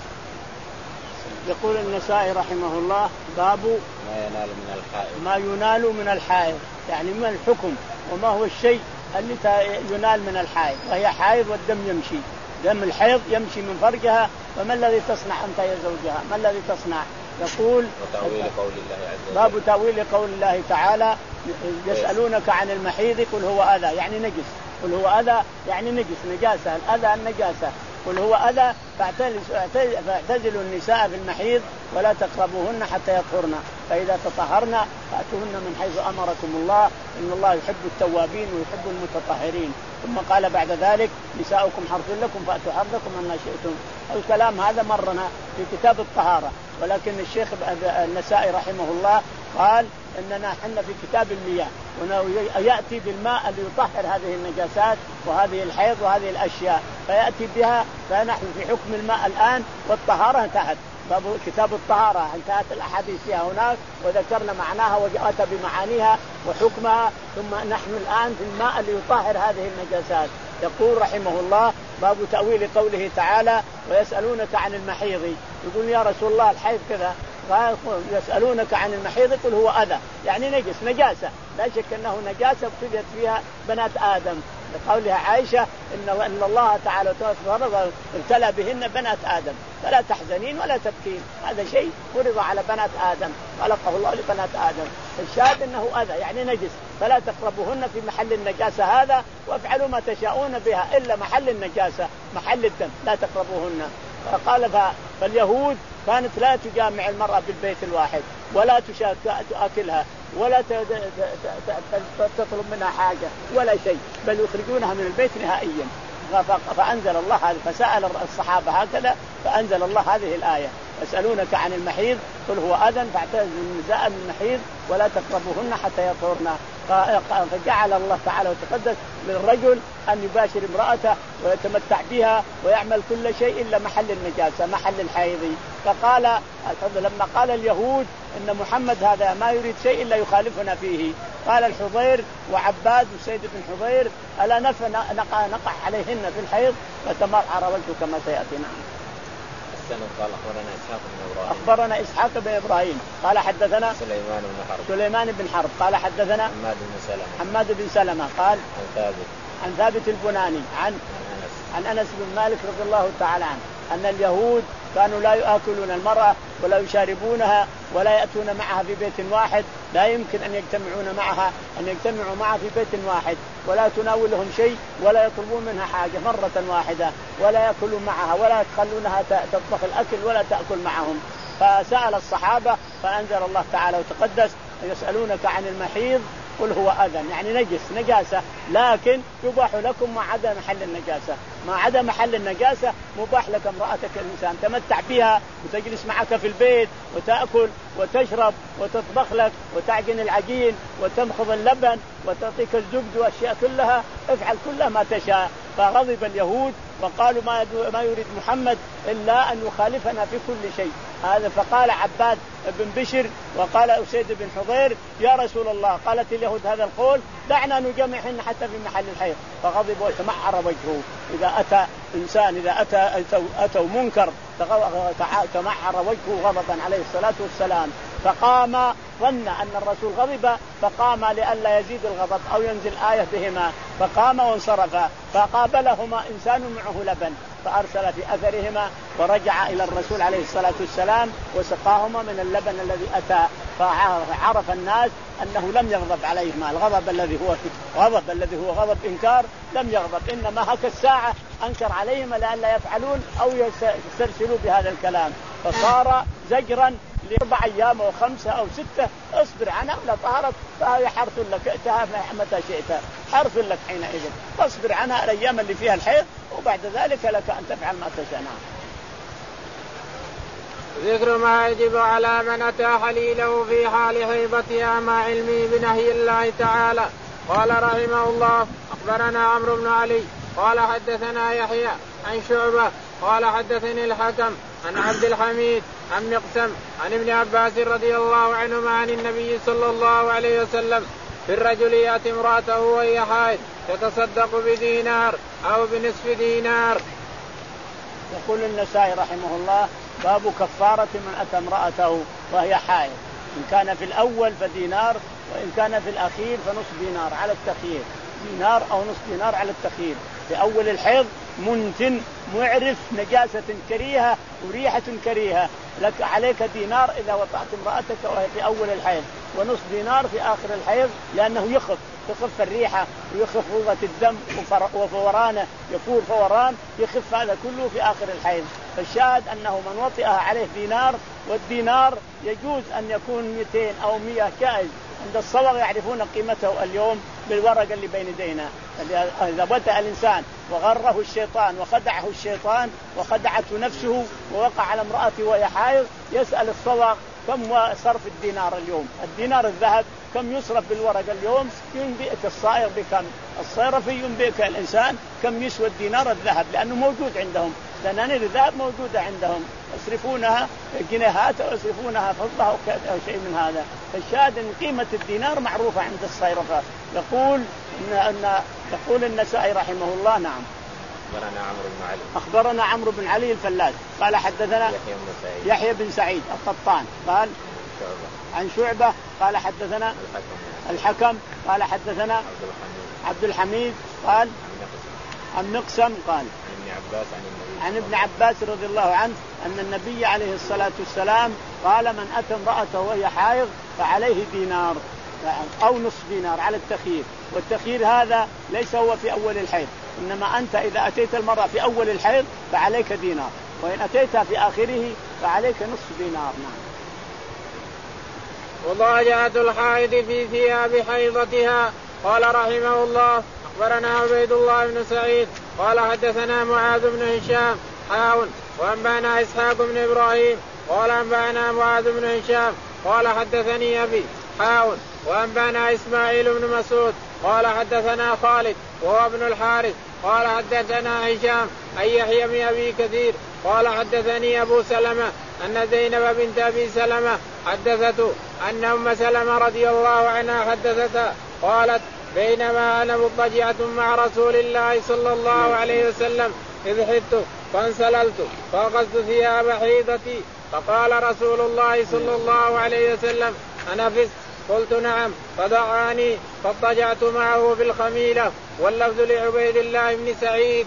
S2: يقول النسائي رحمه الله باب
S3: ما ينال من الحائض
S2: ما ينال من الحائض، يعني من الحكم وما هو الشيء اللي ينال من الحائض، وهي حائض والدم يمشي، دم الحيض يمشي من فرجها، فما الذي تصنع أنت يا زوجها؟ ما الذي تصنع؟ يقول
S3: وتأويل قول الله عز وجل.
S2: باب تأويل قول الله تعالى يسألونك عن المحيض قل هو أذى يعني نجس، قل هو أذى يعني نجس نجاسة، الأذى النجاسة، قل هو أذى فاعتزلوا النساء في المحيض ولا تقربوهن حتى يطهرن فإذا تطهرن فأتوهن من حيث أمركم الله إن الله يحب التوابين ويحب المتطهرين. ثم قال بعد ذلك نساؤكم حرث لكم فأتوا حرثكم أن شئتم. الكلام هذا مرنا في كتاب الطهارة، ولكن الشيخ النسائي رحمه الله قال إننا حنا في كتاب المياه ويأتي بالماء اللي يطهر هذه النجاسات وهذه الحيض وهذه الأشياء فيأتي بها، فنحن في حكم الماء الآن والطهارة انتهت. باب كتاب الطهارة انتهت الأحاديث فيها هناك وذكرنا معناها وجاءت بمعانيها وحكمها، ثم نحن الآن في الماء اللي يطهر هذه النجاسات. يقول رحمه الله باب تأويل قوله تعالى ويسألونك عن المحيض، يقول يا رسول الله الحيض كذا، يسألونك عن المحيض قل هو أذى يعني نجس نجاسة، لا شك أنه نجاسة ابتليت فيها بنات آدم، لقولها عائشة إن إن الله تعالى فرض ابتلى بهن بنات آدم فلا تحزنين ولا تبكين، هذا شيء فرض على بنات آدم خلقه الله لبنات آدم. الشاهد أنه أذى يعني نجس، فلا تقربوهن في محل النجاسة هذا وافعلوا ما تشاءون بها إلا محل النجاسة محل الدم لا تقربوهن. قال فاليهود كانت لا تجامع المرأة بالبيت الواحد ولا تأكلها ولا تطلب منها حاجة ولا شيء، بل يخرجونها من البيت نهائيا. فأنزل الله هذا فسأل الصحابة هكذا فأنزل الله هذه الآية يسألونك عن المحيض قل هو أذى فاعتزلوا النساء من المحيض ولا تقربوهن حتى يطهرن. فجعل الله تعالى وتقدس للرجل أن يباشر امرأته ويتمتع بها ويعمل كل شيء إلا محل النجاسة محل الحيض. فقال لما قال اليهود إن محمد هذا ما يريد شيء إلا يخالفنا فيه، قال الحضير وعباد وسيد بن حضير ألا نقع, نقع عليهن في الحيض فتمرعر وجهه كما سيأتينا.
S3: السند قال أخبرنا إسحاق بن إبراهيم
S2: أخبرنا إسحاق بن إبراهيم قال حدثنا
S3: سليمان بن حرب
S2: سليمان بن حرب قال حدثنا
S3: حماد بن سلمة
S2: حماد بن سلمة قال
S3: عن ثابت
S2: عن ثابت البناني عن عن أنس بن مالك رضي الله تعالى عنه أن اليهود كانوا لا يأكلون المرأة ولا يشاربونها ولا يأتون معها في بيت واحد، لا يمكن أن يجتمعون معها أن يجتمعوا معها في بيت واحد، ولا تناولهم شيء ولا يطلبون منها حاجة مرة واحدة، ولا يأكلون معها ولا يخلونها تطبخ الأكل ولا تأكل معهم. فسأل الصحابة فأنزل الله تعالى وتقدس يسألونك عن المحيض قل هو أذى، يعني نجس نجاسة، لكن يباح لكم ما عدا محل النجاسة، ما عدا محل النجاسة مباح لك امرأتك الإنسان تمتع بها وتجلس معك في البيت وتأكل وتشرب وتطبخ لك وتعجن العجين وتمخض اللبن وتعطيك الزبد وأشياء كلها، افعل كل ما تشاء. فغضب اليهود وقالوا ما ما يريد محمد إلا أن يخالفنا في كل شيء. هذا فقال عباد بن بشر وقال أسيد بن حضير يا رسول الله قالت اليهود هذا القول دعنا نجمعهن حتى في محل الحيض. فغضب وتمعر وجهه. إذا أتى إنسان إذا أتى أتوا, أتوا منكر تمعر وجهه غضبا عليه الصلاة والسلام. فقام ظن أن الرسول غضب فقام لئلا يزيد الغضب أو ينزل آية بهما، فقام وانصرف فقابلهما إنسان معه لبن فأرسل في أثرهما ورجع إلى الرسول عليه الصلاة والسلام وسقاهما من اللبن الذي أتى. فعرف الناس أنه لم يغضب عليهما، الغضب الذي هو غضب الذي هو غضب إنكار لم يغضب، إنما هك الساعة أنكر عليهما لئلا يفعلون أو يسترسلوا بهذا الكلام. فصار زجرا لأربع أيام أو خمسة أو ستة اصبر عنها ولا طهرت فهي حرث لك ائتها متى شئت حرث لك حينئذ، فاصبر عنها الأيام اللي فيها الحيض وبعد ذلك لك أن تفعل ما تشاء.
S1: ذكر ما يجب على من أتى حليله في حال حيضتها مع علمه بنهي الله تعالى. قال رحمه الله أخبرنا عمرو بن علي قال حدثنا يحيى عن شعبة قال حدثني الحكم عن عبد الحميد عن مقسم عن ابن عباس رضي الله عنهما عن النبي صلى الله عليه وسلم في الرجل يأتي امرأته وهي حائض تتصدق بدينار أو بنصف دينار.
S2: يقول النسائي رحمه الله باب كفارة من أتى امرأته وهي حائض، إن كان في الأول فدينار وإن كان في الأخير فنصف دينار على التخيير، دينار أو نصف دينار على التخيير. في أول الحيض منتن معرف نجاسة كريهة وريحة كريهة لك عليك دينار إذا وطأت امرأتك وهي في أول الحيض، ونصف دينار في آخر الحيض لأنه يخف تخف الريحة ويخف فوضى الدم وفورانه يفور فوران يخف هذا كله في آخر الحيض. فالشاهد أنه من وطئها عليه دينار، والدينار يجوز أن يكون مئتين أو مئة جائز، عند الصور يعرفون قيمته اليوم بالورق اللي بين يدينا. إذا وطئ الإنسان وغره الشيطان وخدعه الشيطان وخدعته نفسه ووقع على امرأته وهي حائض يسأل الصور كم صرف الدينار اليوم، الدينار الذهب كم يصرف بالورق اليوم، ينبئك الصائغ بكم، الصيرفي ينبئك الإنسان كم يسوى الدينار الذهب لأنه موجود عندهم، دنانير الذهب موجودة عندهم يصرفونها جنيهات أو يصرفونها فضة أو شيء من هذا. فالشاهد أن قيمة الدينار معروفة عند الصيرفة. يقول إن, إن يقول النسائي رحمه الله نعم
S3: أخبرنا عمرو بن علي
S2: أخبرنا عمرو بن علي الفلاس قال حدثنا
S3: يحيى بن سعيد
S2: يحيى بن سعيد القطان قال
S3: شعبة
S2: عن شعبة قال حدثنا
S3: الحكم
S2: الحكم قال حدثنا
S3: عبد الحميد
S2: عبد الحميد قال عن مقسم قال
S3: عن ابن عباس عن النبي
S2: عن ابن عباس رضي الله عنه أن النبي عليه الصلاة والسلام قال من أتى امرأته وهي حائض فعليه دينار أو نصف دينار على التخيير، والتخيير هذا ليس هو في أول الحيض، إنما أنت إذا أتيت المرأة في أول الحيض فعليك دينار، وإن أتيتها في آخره فعليك نصف دينار. نعم.
S1: وضاجعة الحائض في ثياب حيضتها. قال رحمه الله أخبرنا عبيد الله بن سعيد قال حدثنا معاذ بن هشام حاون وأنبأنا إسحاق بن إبراهيم قال أنبأنا معاذ بن هشام قال حدثني أبي حاون وأنبأنا إسماعيل بن مسعود قال حدثنا خالد وهو ابن الحارث قال حدثنا هشام أن يحيى بن أبي كثير قال حدثني أبو سلمة أن زينب بنت أبي سلمة حدثته أن أم سلمة رضي الله عنها حدثتها قالت بينما أنا مضطجعة مع رسول الله صلى الله عليه وسلم إذ حدت فانسللت فأخذت ثياب حيضتي فقال رسول الله صلى الله عليه وسلم أنفست؟ قلت نعم فدعاني فاضطجعت معه بالخميلة. واللفظ لعبيد الله بن سعيد.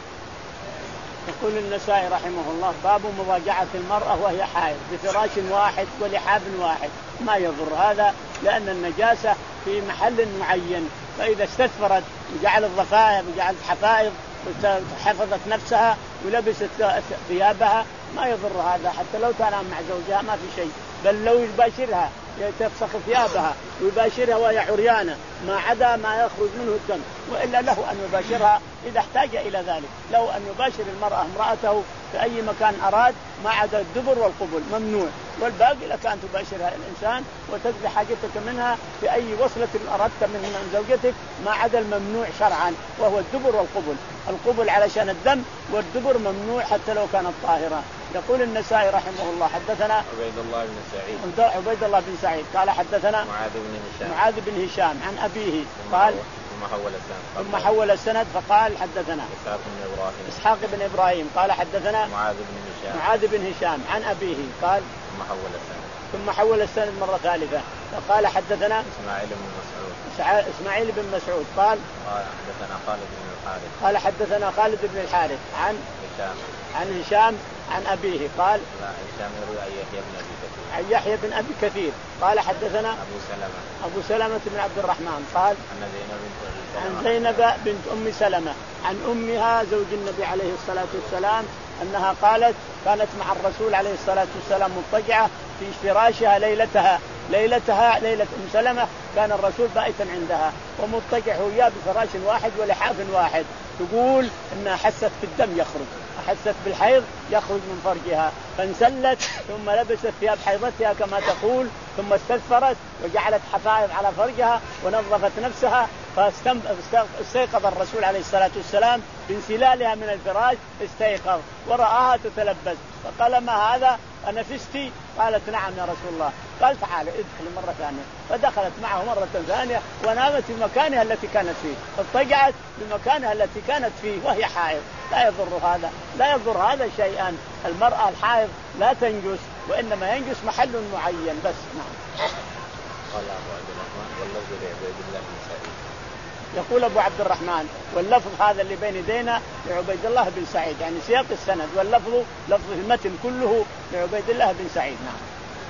S2: يقول النسائي رحمه الله باب مضاجعة المرأة وهي حائض بفراش واحد ولحاف واحد ما يضر هذا لأن النجاسة في محل معين، فإذا استثمرت وجعلت ضفائر وجعلت حفائض وحفظت نفسها ولبست ثيابها ما يضر هذا، حتى لو كان مع زوجها ما في شيء، بل لو يباشرها تفسخ ثيابها ويباشرها وهي عريانة ما عدا ما يخرج منه الدم، وإلا له أن يباشرها إذا احتاج إلى ذلك. لو أن يباشر المرأة امرأته في أي مكان أراد ما عدا الدبر والقبل ممنوع، والباقي لك أن تباشرها الإنسان وتقضي حاجتك منها في أي وصلة أردت من زوجتك ما عدا الممنوع شرعا وهو الدبر والقبل. القبل علشان الدم والدبر ممنوع حتى لو كانت طاهرة. يقول النسائي رحمه الله حدثنا
S3: عبيد الله بن سعيد
S2: عبيد الله بن سعيد قال حدثنا
S3: معاذ بن هشام
S2: معاذ بن هشام عن أبيه قال
S3: ثم حول السند
S2: ثم حول السند فقال حدثنا
S3: إسحاق بن إبراهيم
S2: إسحاق بن إبراهيم قال حدثنا
S3: معاذ بن هشام
S2: معاذ بن هشام عن أبيه قال
S3: ثم حول السند
S2: ثم حول السند مرة ثالثة فقال حدثنا
S3: إسماعيل بن مسعود
S2: إسماعيل بن مسعود قال
S3: قال حدثنا خالد بن الحارث
S2: قال حدثنا خالد بن الحارث عن
S3: هشام
S2: عن هشام عن أبيه قال
S3: لا هشام يروي عن يحيى بن أبي كثير
S2: عن يحيى بن أبي كثير قال حدثنا
S3: أبو سلمة
S2: أبو سلمة بن عبد الرحمن قال
S3: عن زينب بنت
S2: عن زينب بنت أم سلمة عن أمها زوج النبي عليه الصلاة والسلام أنها قالت كانت مع الرسول عليه الصلاة والسلام مضطجعة في فراشها ليلتها ليلتها ليلة أم سلمة كان الرسول بائتا عندها ومضطجع وياه بفراش واحد ولحاف واحد. تقول إنها حست بالدم يخرج حست بالحيض يخرج من فرجها فانسلت ثم لبست ثياب حيضتها كما تقول ثم استثفرت وجعلت حفائض على فرجها ونظفت نفسها فاستيقظ الرسول عليه الصلاة والسلام بانسلالها من الفراش استيقظ ورآها تتلبس فقال ما هذا أنفستي؟ قالت نعم يا رسول الله. قال تعالى ادخل مرة ثانية فدخلت معه مرة ثانية ونامت في مكانها التي كانت فيه اضطجعت بمكانها التي كانت فيه وهي حائض. لا يضر هذا لا يضر هذا شيئا. المرأة الحائض لا تنجس وإنما ينجس محل معين بس. نعم.
S3: قال أبو عبد الرحمن واللفظ لعبيد الله بن سعيد.
S2: يقول أبو عبد الرحمن واللفظ هذا اللي بين يدينا لعبيد الله بن سعيد يعني سياق السند واللفظ لفظ المتن كله لعبيد الله بن سعيد. نعم.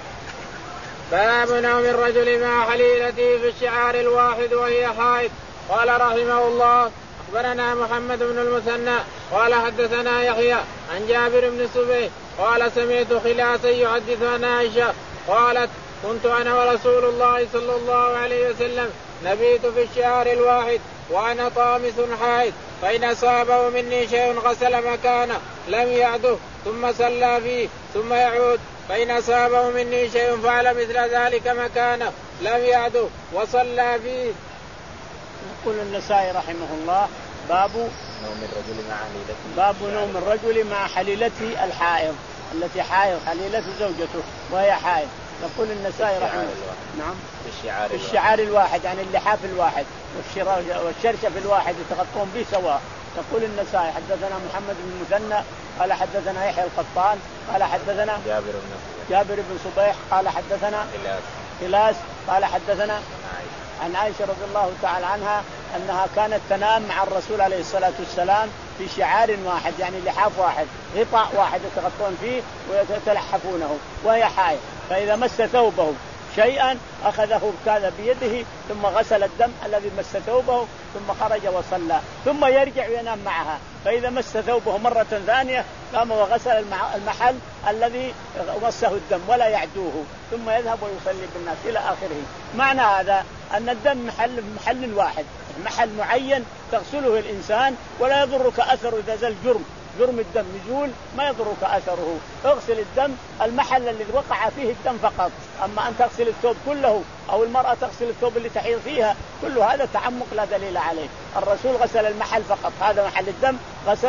S1: باب نوم الرجل مع حليلته في الشعار الواحد وهي حائض. قال رحمه الله أخبرنا محمد بن المثنى قال حدثنا يحيى عن جابر بن سبيح قال سمعت خلاسا يحدث عن عائشة قالت كنت أنا ورسول الله صلى الله عليه وسلم نبيت في الشعار الواحد وأنا طامس حائض فإن أصابه مني شيء غسل مكانه لم يعده ثم صلى فيه ثم يعود فإن أصابه مني شيء فعل مثل ذلك مكانه لم يعده وصلى فيه.
S2: يقول النسائي رحمه الله باب
S3: نوم الرجل مع حليلته
S2: باب نوم الرجل مع حليلته الحائض التي حائض حليلته زوجته وهي حائض. يقول النسائي رحمه الله نعم
S3: في الشعار,
S2: في الشعار الواحد يعني اللحاف الواحد والشرشف الواحد يتغطون به سواء. يقول النسائي حدثنا محمد بن المثنى قال حدثنا يحيى القطان قال حدثنا
S3: جابر بن
S2: جابر بن صبيح قال حدثنا
S3: خلاس
S2: خلاس قال حدثنا
S3: عائشة
S2: عن عائشة رضي الله تعالى عنها أنها كانت تنام مع الرسول عليه الصلاة والسلام في شعار واحد يعني لحاف واحد غطاء واحد يتغطون فيه ويتلحفونه وهي حائض فإذا مس ثوبه شيئا أخذه كذا بيده ثم غسل الدم الذي مس ثوبه ثم خرج وصلى ثم يرجع وينام معها فإذا مس ثوبه مرة ثانية قام وغسل المحل الذي مسه الدم ولا يعدوه ثم يذهب ويصلي بالناس إلى آخره. معنى هذا أن الدم محل محل واحد محل معين تغسله الإنسان ولا يضرك أثر إذا زال جرم جرم الدم يزول ما يضرك أثره. اغسل الدم المحل الذي وقع فيه الدم فقط. أما أن تغسل الثوب كله أو المرأة تغسل الثوب اللي تحيض فيها كل هذا تعمق لا دليل عليه. الرسول غسل المحل فقط هذا محل الدم غسله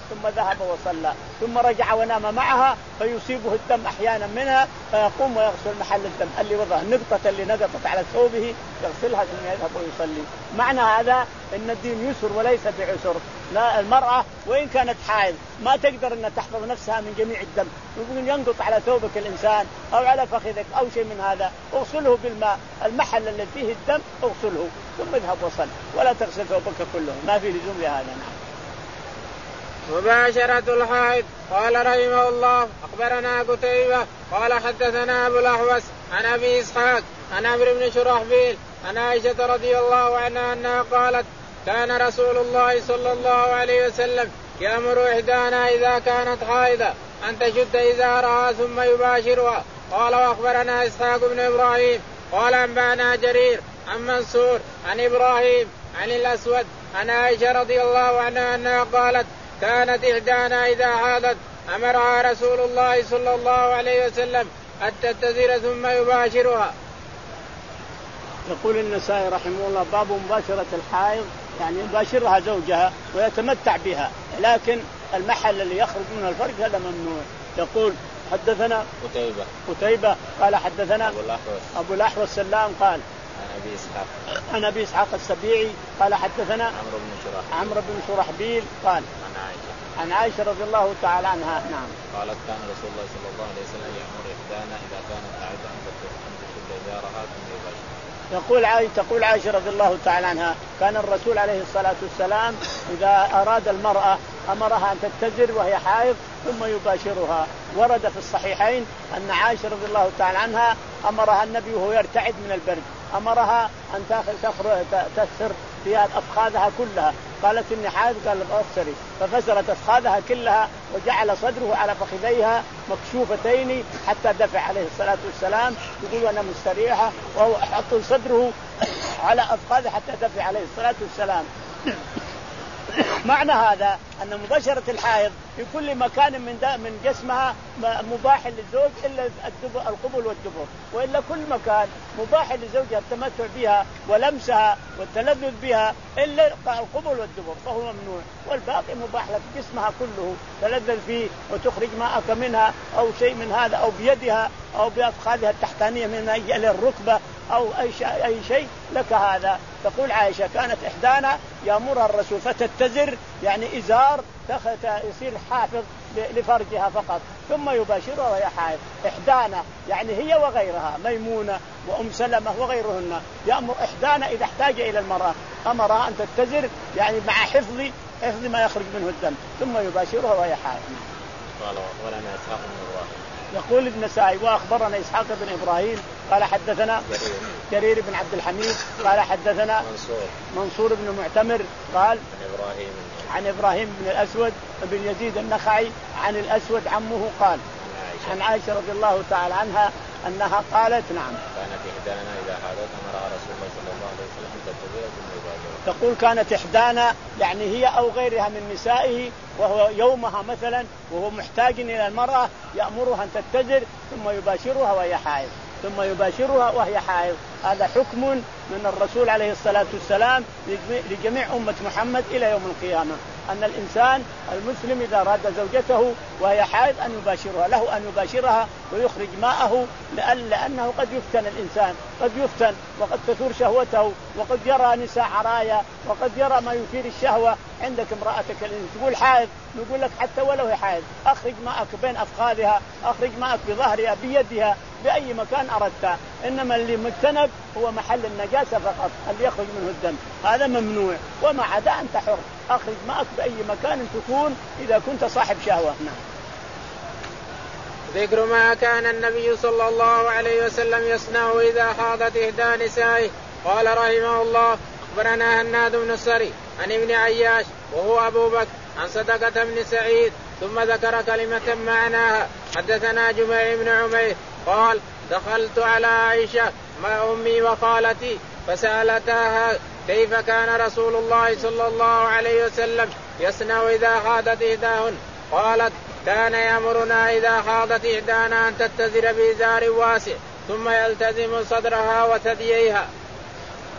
S2: ثم ذهب وصلى ثم رجع ونام معها فيصيبه الدم أحيانا منها فيقوم ويغسل محل الدم اللي وضع النقطة اللي نقطت على ثوبه يغسلها ثم يذهب ويصلي. معنى هذا أن الدين يسر وليس بعسر. لا المرأة وإن كانت حائض ما تقدر أن تحفظ نفسها من جميع الدم، يمكن ينقط على ثوبك الإنسان أو على فخذك أو شيء من هذا اغسله بالماء، المحل الذي فيه الدم اغسله ثم اذهب وصل ولا تغسل ثوبك كله، ما في لزوم لهذا. نعم.
S1: مباشرة الحائض. قال رحمه الله أخبرنا قتيبة قال حدثنا أبو الأحوص عن أبي إسحاق عن عمرو بن شرحبيل عن عائشة رضي الله عنها أنها قالت كان رسول الله صلى الله عليه وسلم يأمر إحدانا إذا كانت حائضة أن تشد إزارها ثم يباشرها. قال وأخبرنا إسحاق بن إبراهيم قال أنبأنا جرير عن منصور عن إبراهيم عن الأسود عن عائشة رضي الله عنها أنها قالت كانت إحدانا إذا حاضت أمرها رسول الله صلى الله عليه وسلم أن تتزر ثم يباشرها.
S2: يقول النسائي رحمه الله باب مباشرة الحائض، يعني يباشرها زوجها ويتمتع بها، لكن المحل اللي يخرج منه الفرج هذا ممنوع. يقول حدثنا
S3: قتيبة
S2: قتيبة قال حدثنا
S3: أبو الأحوص
S2: أبو الأحوص سلام قال
S3: عن أبي إسحاق
S2: عن أبي إسحاق السبيعي قال حدثنا
S3: عمرو بن شرحبيل
S2: عمرو بن شرحبيل قال
S3: عن عائشة
S2: عن عائشة رضي الله تعالى عنها. نعم.
S3: قالت كان رسول الله صلى الله عليه وسلم يأمر إحدانا إذا كانت حائضة أن تشد إزارها ثم يباشرها.
S2: يقول عائشة تقول عائشة رضي الله تعالى عنها كان الرسول عليه الصلاة والسلام إذا أراد المرأة أمرها أن تتزر وهي حائض ثم يباشرها. ورد في الصحيحين أن عائشة رضي الله تعالى عنها أمرها النبي وهو يرتعد من البرد أمرها أن تكسر فيها أفخاذها كلها، قالت إني حائض قال أفسري، ففسرت أفخاذها كلها وجعل صدره على فخذيها مكشوفتين حتى دفع عليه الصلاة والسلام، يقول أنا مستريحة وهو حط صدره على أفخاذه حتى دفع عليه الصلاة والسلام. معنى هذا أن مباشرة الحائض في كل مكان من من جسمها مباح للزوج إلا القبل والدبر، وإلا كل مكان مباح لزوجها التمتع بها ولمسها والتلذذ بها إلا القبل والدبر فهو ممنوع، والباقي مباح لك جسمها كله تلذذ فيه وتخرج ماءك منها أو شيء من هذا أو بيدها أو بأفخاذها التحتانية من إلى الركبة أو أي شيء, أي شيء لك هذا. تقول عائشة كانت إحدانا يأمرها الرسول فتتزر يعني إزار يصير حافظ لفرجها فقط ثم يباشرها وهي حائض. إحدانا يعني هي وغيرها ميمونة وأم سلمة وغيرهن يأمر إحدانا إذا احتاج إلى المرأة أمرها أن تتزر يعني مع حفظ حفظ ما يخرج منه الدم ثم يباشرها وهي حائض.
S3: قال ولنا إسحاق بن إبراهيم.
S2: يقول النسائي وأخبرنا إسحاق بن إبراهيم قال حدثنا جرير, جرير بن عبد الحميد قال حدثنا
S3: منصور
S2: منصور بن معتمر قال
S3: عن إبراهيم
S2: عن إبراهيم بن الأسود بن يزيد النخعي عن الأسود عمه قال عن عائشة رضي الله تعالى عنها أنها قالت نعم
S3: كانت إحدانا إذا حاضت أمرها رسول الله صلى الله عليه وسلم تتزر ثم يباشرها.
S2: تقول كانت إحدانا يعني هي أو غيرها من نسائه وهو يومها مثلا وهو محتاج إلى المرأة يأمرها أن تتزر ثم يباشرها وهي حائض ثم يباشرها وهي حائض. هذا حكم من الرسول عليه الصلاة والسلام لجميع أمة محمد إلى يوم القيامة أن الإنسان المسلم إذا أراد زوجته وهي حائض أن يباشرها له أن يباشرها ويخرج ماءه لأنه قد يفتن الإنسان قد يفتن وقد تثور شهوته وقد يرى نساء عرايا وقد يرى ما يثير الشهوة. عندك امرأتك تقول حائض نقول لك حتى ولو هي حائض أخرج ماءك بين أفخاذها أخرج ماءك بظهرها بيدها بأي مكان أردت، إنما اللي مجتنب هو محل النجاسة فقط اللي يخرج منه الدم هذا ممنوع، وما عدا أنت حر أخرج ماءك بأي مكان تكون إذا كنت صاحب شهوة. نعم.
S1: ذكر ما كان النبي صلى الله عليه وسلم يصنع إذا حاضت إحدى نسائه. قال رحمه الله أخبرنا هناد بن السري عن ابن عياش وهو أبو بكر عن صدقة بن سعيد ثم ذكر كلمة معناها. حدثنا جميع بن عمير قال دخلت على عائشة مع أمي وخالتي فسألتها كيف كان رسول الله صلى الله عليه وسلم يصنع إذا حاضت إحداهن. قالت كان يأمرنا إذا حاضت إحدانا أن تتزر بإزار واسع ثم يلتزم صدرها وثدييها.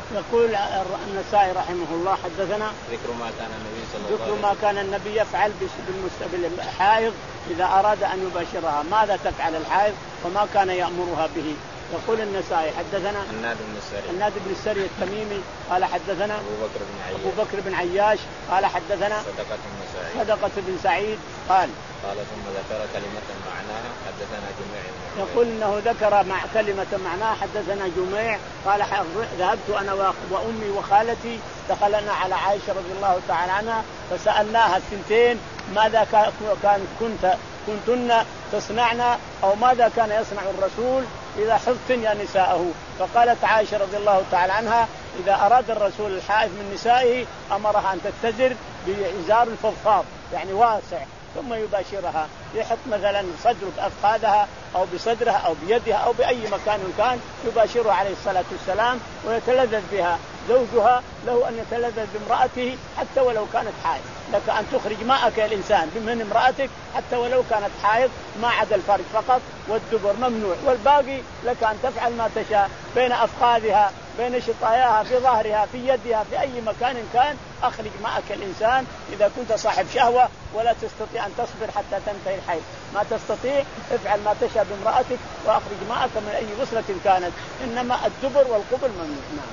S2: يقول النسائي رحمه الله حدثنا
S3: ذكر ما كان النبي صلى الله عليه وسلم
S2: ذكر ما كان النبي يفعل بالحائض إذا أراد أن يباشرها، ماذا تفعل الحائض وما كان يأمرها به. يقول النسائي حدثنا
S3: الناد بن السري
S2: الناد بن السري التميمي قال حدثنا
S3: أبو بكر بن عياش
S2: أبو بكر بن عياش قال حدثنا
S3: صدقة بن سعيد
S2: صدقة بن سعيد قال
S3: قال ثم ذكر كلمة معناها حدثنا جميع.
S2: يقول إنه ذكر مع كلمة معناها حدثنا جميع قال ذهبت أنا وأمي وخالتي دخلنا على عائشة رضي الله تعالى عنها فسألناها الثنتين ماذا كان كنت كنتن تصنعنا أو ماذا كان يصنع الرسول إذا حضتن يا نساءه. فقالت عائشة رضي الله تعالى عنها إذا أراد الرسول الحائض من نسائه أمرها أن تتزر بإزار فضفاض يعني واسع ثم يباشرها، يحط مثلا صدر بأفخاذها أو بصدرها أو بيدها أو بأي مكان كان يباشرها عليه الصلاة والسلام ويتلذذ بها. زوجها له أن يتلذذ بامرأته حتى ولو كانت حائض، لك أن تخرج ماءك يا الإنسان من امرأتك حتى ولو كانت حائض ما عدا الفرج فقط والدبر ممنوع، والباقي لك أن تفعل ما تشاء بين أفخاذها بين شطاياها في ظهرها في يدها في أي مكان كان. أخرج ماءك الإنسان إذا كنت صاحب شهوة ولا تستطيع أن تصبر حتى تنتهي الحيض ما تستطيع افعل ما تشاء بامرأتك وأخرج ماءك من أي وصلة كانت، إنما الدبر والقبل ممنوع.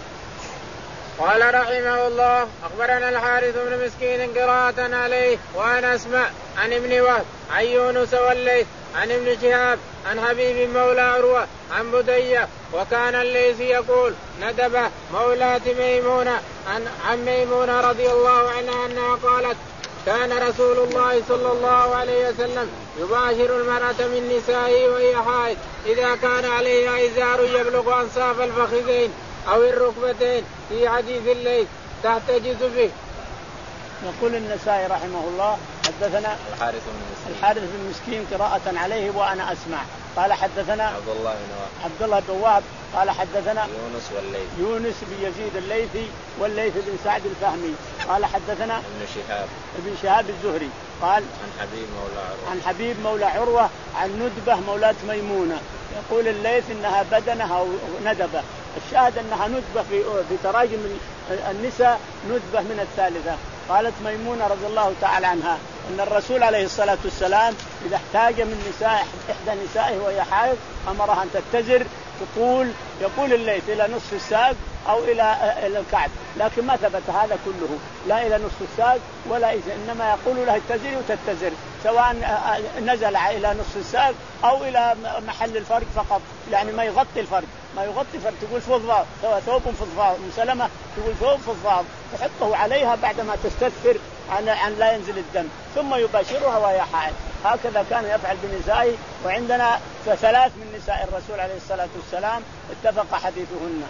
S1: قال رحمه الله أخبرنا الحارث بن مسكين قراءة عليه وأنا أسمع عن ابن وهب عن يونس والليث عن ابن شهاب عن حبيب مولى عروة عن بدية وكان الليث يقول ندبه مولاة ميمونة عن, عن ميمونة رضي الله عنها أنها قالت كان رسول الله صلى الله عليه وسلم يباشر المرأة من نسائه وهي حائض إذا كان عليها إزار يبلغ أنصاف الفخذين أو الركبتين في حديث الليث تحتجز به.
S2: يقول النسائي رحمه الله حدثنا
S3: الحارث بن مسكين
S2: الحارث بن مسكين قراءة عليه وأنا أسمع قال حدثنا
S3: عبد الله بن وهب
S2: عبد الله بن وهب قال حدثنا
S3: يونس والليث
S2: يونس بن يزيد الليثي والليث بن سعد الفهمي قال حدثنا
S3: ابن شهاب
S2: ابن شهاب الزهري قال
S3: عن حبيب مولى عروة
S2: عن حبيب مولى عروة عن ندبة مولاة ميمونة. يقول الليث إنها بدنها أو ندبة، الشاهد أنها ندبة في في تراجم النساء ندبة من الثالثة. قالت ميمونة رضي الله تعالى عنها أن الرسول عليه الصلاة والسلام إذا احتاج من نساء إحدى نسائه وهي حائض أمرها أن تتزر تطول يقول الليث إلى نصف الساق أو إلى إلى الكعب، لكن ما ثبت هذا كله لا إلى نصف الساق ولا إذا، إنما يقول لها اتزري وتتزر سواء نزل إلى نصف الساق أو إلى محل الفرج فقط، يعني ما يغطي الفرج ما يغطي الفرج. تقول فضفاض ثوب فضفاض مسلمة تقول ثوب فضفاض تحطه عليها بعدما تستدفر عن عن لا ينزل الدم ثم يباشرها وهي حائض. هكذا كان يفعل بنسائه، وعندنا ثلاث من نساء الرسول عليه الصلاة والسلام اتفق حديثهن.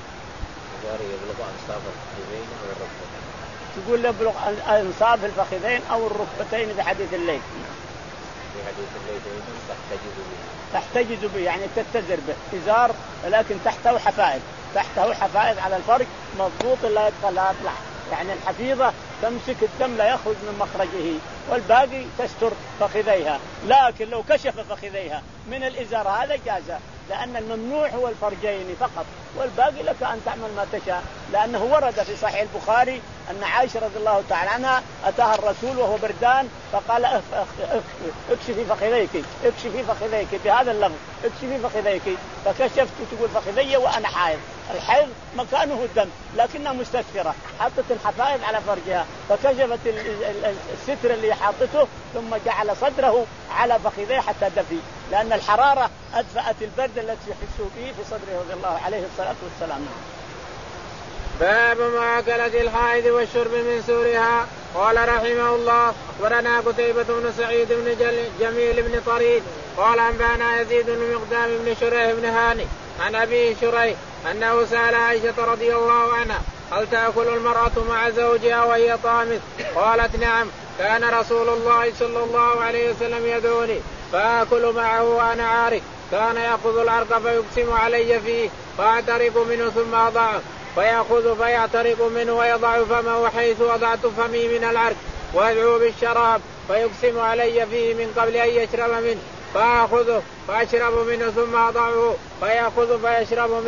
S3: يبلغ أنصاف الفخذين أو الركبتين
S2: تقول يبلغ أنصاف الفخذين أو الركبتين في حديث الليل
S3: في حديث الليل تحتجز به
S2: تحتجز به يعني تتزر به إزار لكن تحته حفائض تحته حفائض على الفرج مضبوط لا يدخل لا يطلع، يعني الحفيظة تمسك الدم لا يخرج من مخرجه والباقي تستر فخذيها، لكن لو كشف فخذيها من الإزار هذا جاز، لأن الممنوع هو الفرجين فقط والباقي لك أن تعمل ما تشاء. لأنه ورد في صحيح البخاري أن عائشة رضي الله تعالى عنها أتاها الرسول وهو بردان فقال اكشفي فخذيك اكشفي فخذيك بهذا اللفظ اكشفي فخذيك، فكشفت تقول فخذي وأنا حائض. الحيض مكانه الدم لكنها مستثرة حطت الحفائض على فرجها فكشفت الستر اللي حاطته ثم جعل صدره على فخذيه حتى دفي، لأن الحرارة أدفأت البرد التي يحسه به في صدره رضي الله عليه الصلاة والسلام.
S1: باب مؤاكلة الحائض والشرب من سورها. قال رحمه الله أخبرنا قتيبة بن سعيد بن جميل بن طريد قال أنبانا يزيد بن مقدام بن شريح بن هاني عن أبي شريح أنه سأل عائشة رضي الله عنها هل تأكل المرأة مع زوجها وهي طامث؟ قالت نعم، كان رسول الله صلى الله عليه وسلم يدعوني فآكل معه وأنا عارك، كان يأخذ العرق فيقسم علي فيه فأعترق منه ثم أضعه فيأخذ فيعترق منه ويضع فمه حيث وضعت فمي من العرق ويدعو بالشراب فيقسم علي فيه من قبل أن يشرب منه فأخذه فأشرب منه ثم أضعه فيأخذ فيشرب منه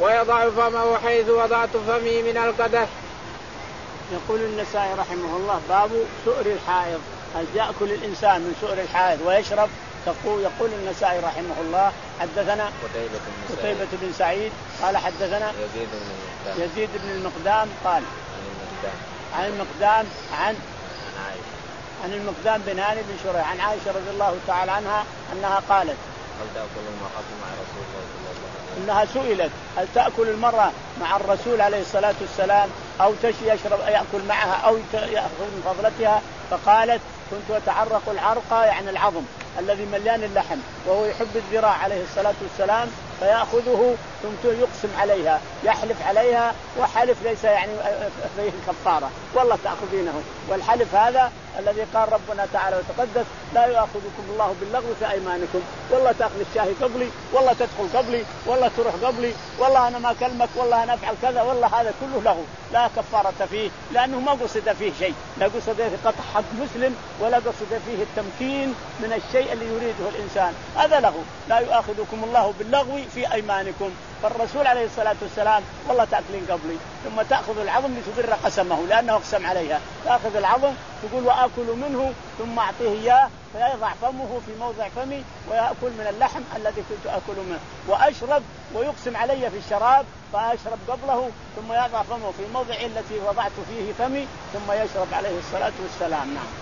S1: ويضع فمه حيث وضعت فمي من القدح.
S2: يقول النسائي رحمه الله باب سؤر الحائض، هل يأكل الإنسان من سؤر الحائض ويشرب؟ تقول يقول النسائي رحمه الله حدثنا قتيبة بن سعيد قال حدثنا
S3: يزيد بن
S2: يزيد بن المقدام قال عن المقدام عن عن المقدام بن هاني بن شريح عن عائشة رضي الله تعالى عنها أنها قالت
S3: هل تأكل المرأة مع رسول الله صلى الله عليه وسلم؟
S2: إنها سئلت هل تأكل المرأة مع الرسول عليه الصلاة والسلام أو تشي يشرب يأكل معها أو يأخذ من فضلتها، فقالت كنت أتعرق العرق يعني العظم الذي مليان اللحم، وهو يحب الذراع عليه الصلاة والسلام فيأخذه ثم يقسم عليها يحلف عليها، وحلف ليس يعني فيه كفارة والله تأخذينه، والحلف هذا الذي قال ربنا تعالى وتقدس لا يؤاخذكم الله باللغو في أيمانكم، والله تأخذ الشاهي قبلي، والله تدخل قبلي، والله تروح قبلي، والله أنا ما أكلمك، والله أنا أفعل كذا، والله هذا كله لغو لا كفارة فيه، لأنه ما قصد فيه شيء، لا قصد فيه قطع حق مسلم ولا قصد فيه التمكين من الشيء اللي يريده الإنسان، هذا لغو. لا يؤاخذكم الله باللغو في أيمانكم، فالرسول عليه الصلاة والسلام والله تأكلين قبلي، ثم تأخذ العظم لتبر قسمه لأنه اقسم عليها، تأخذ العظم تقول وآكل منه ثم أعطيه إياه فيضع فمه في موضع فمي ويأكل من اللحم الذي كنت أكل منه، وأشرب ويقسم علي في الشراب فأشرب قبله ثم يضع فمه في موضع التي وضعت فيه فمي ثم يشرب عليه الصلاة والسلام. نعم.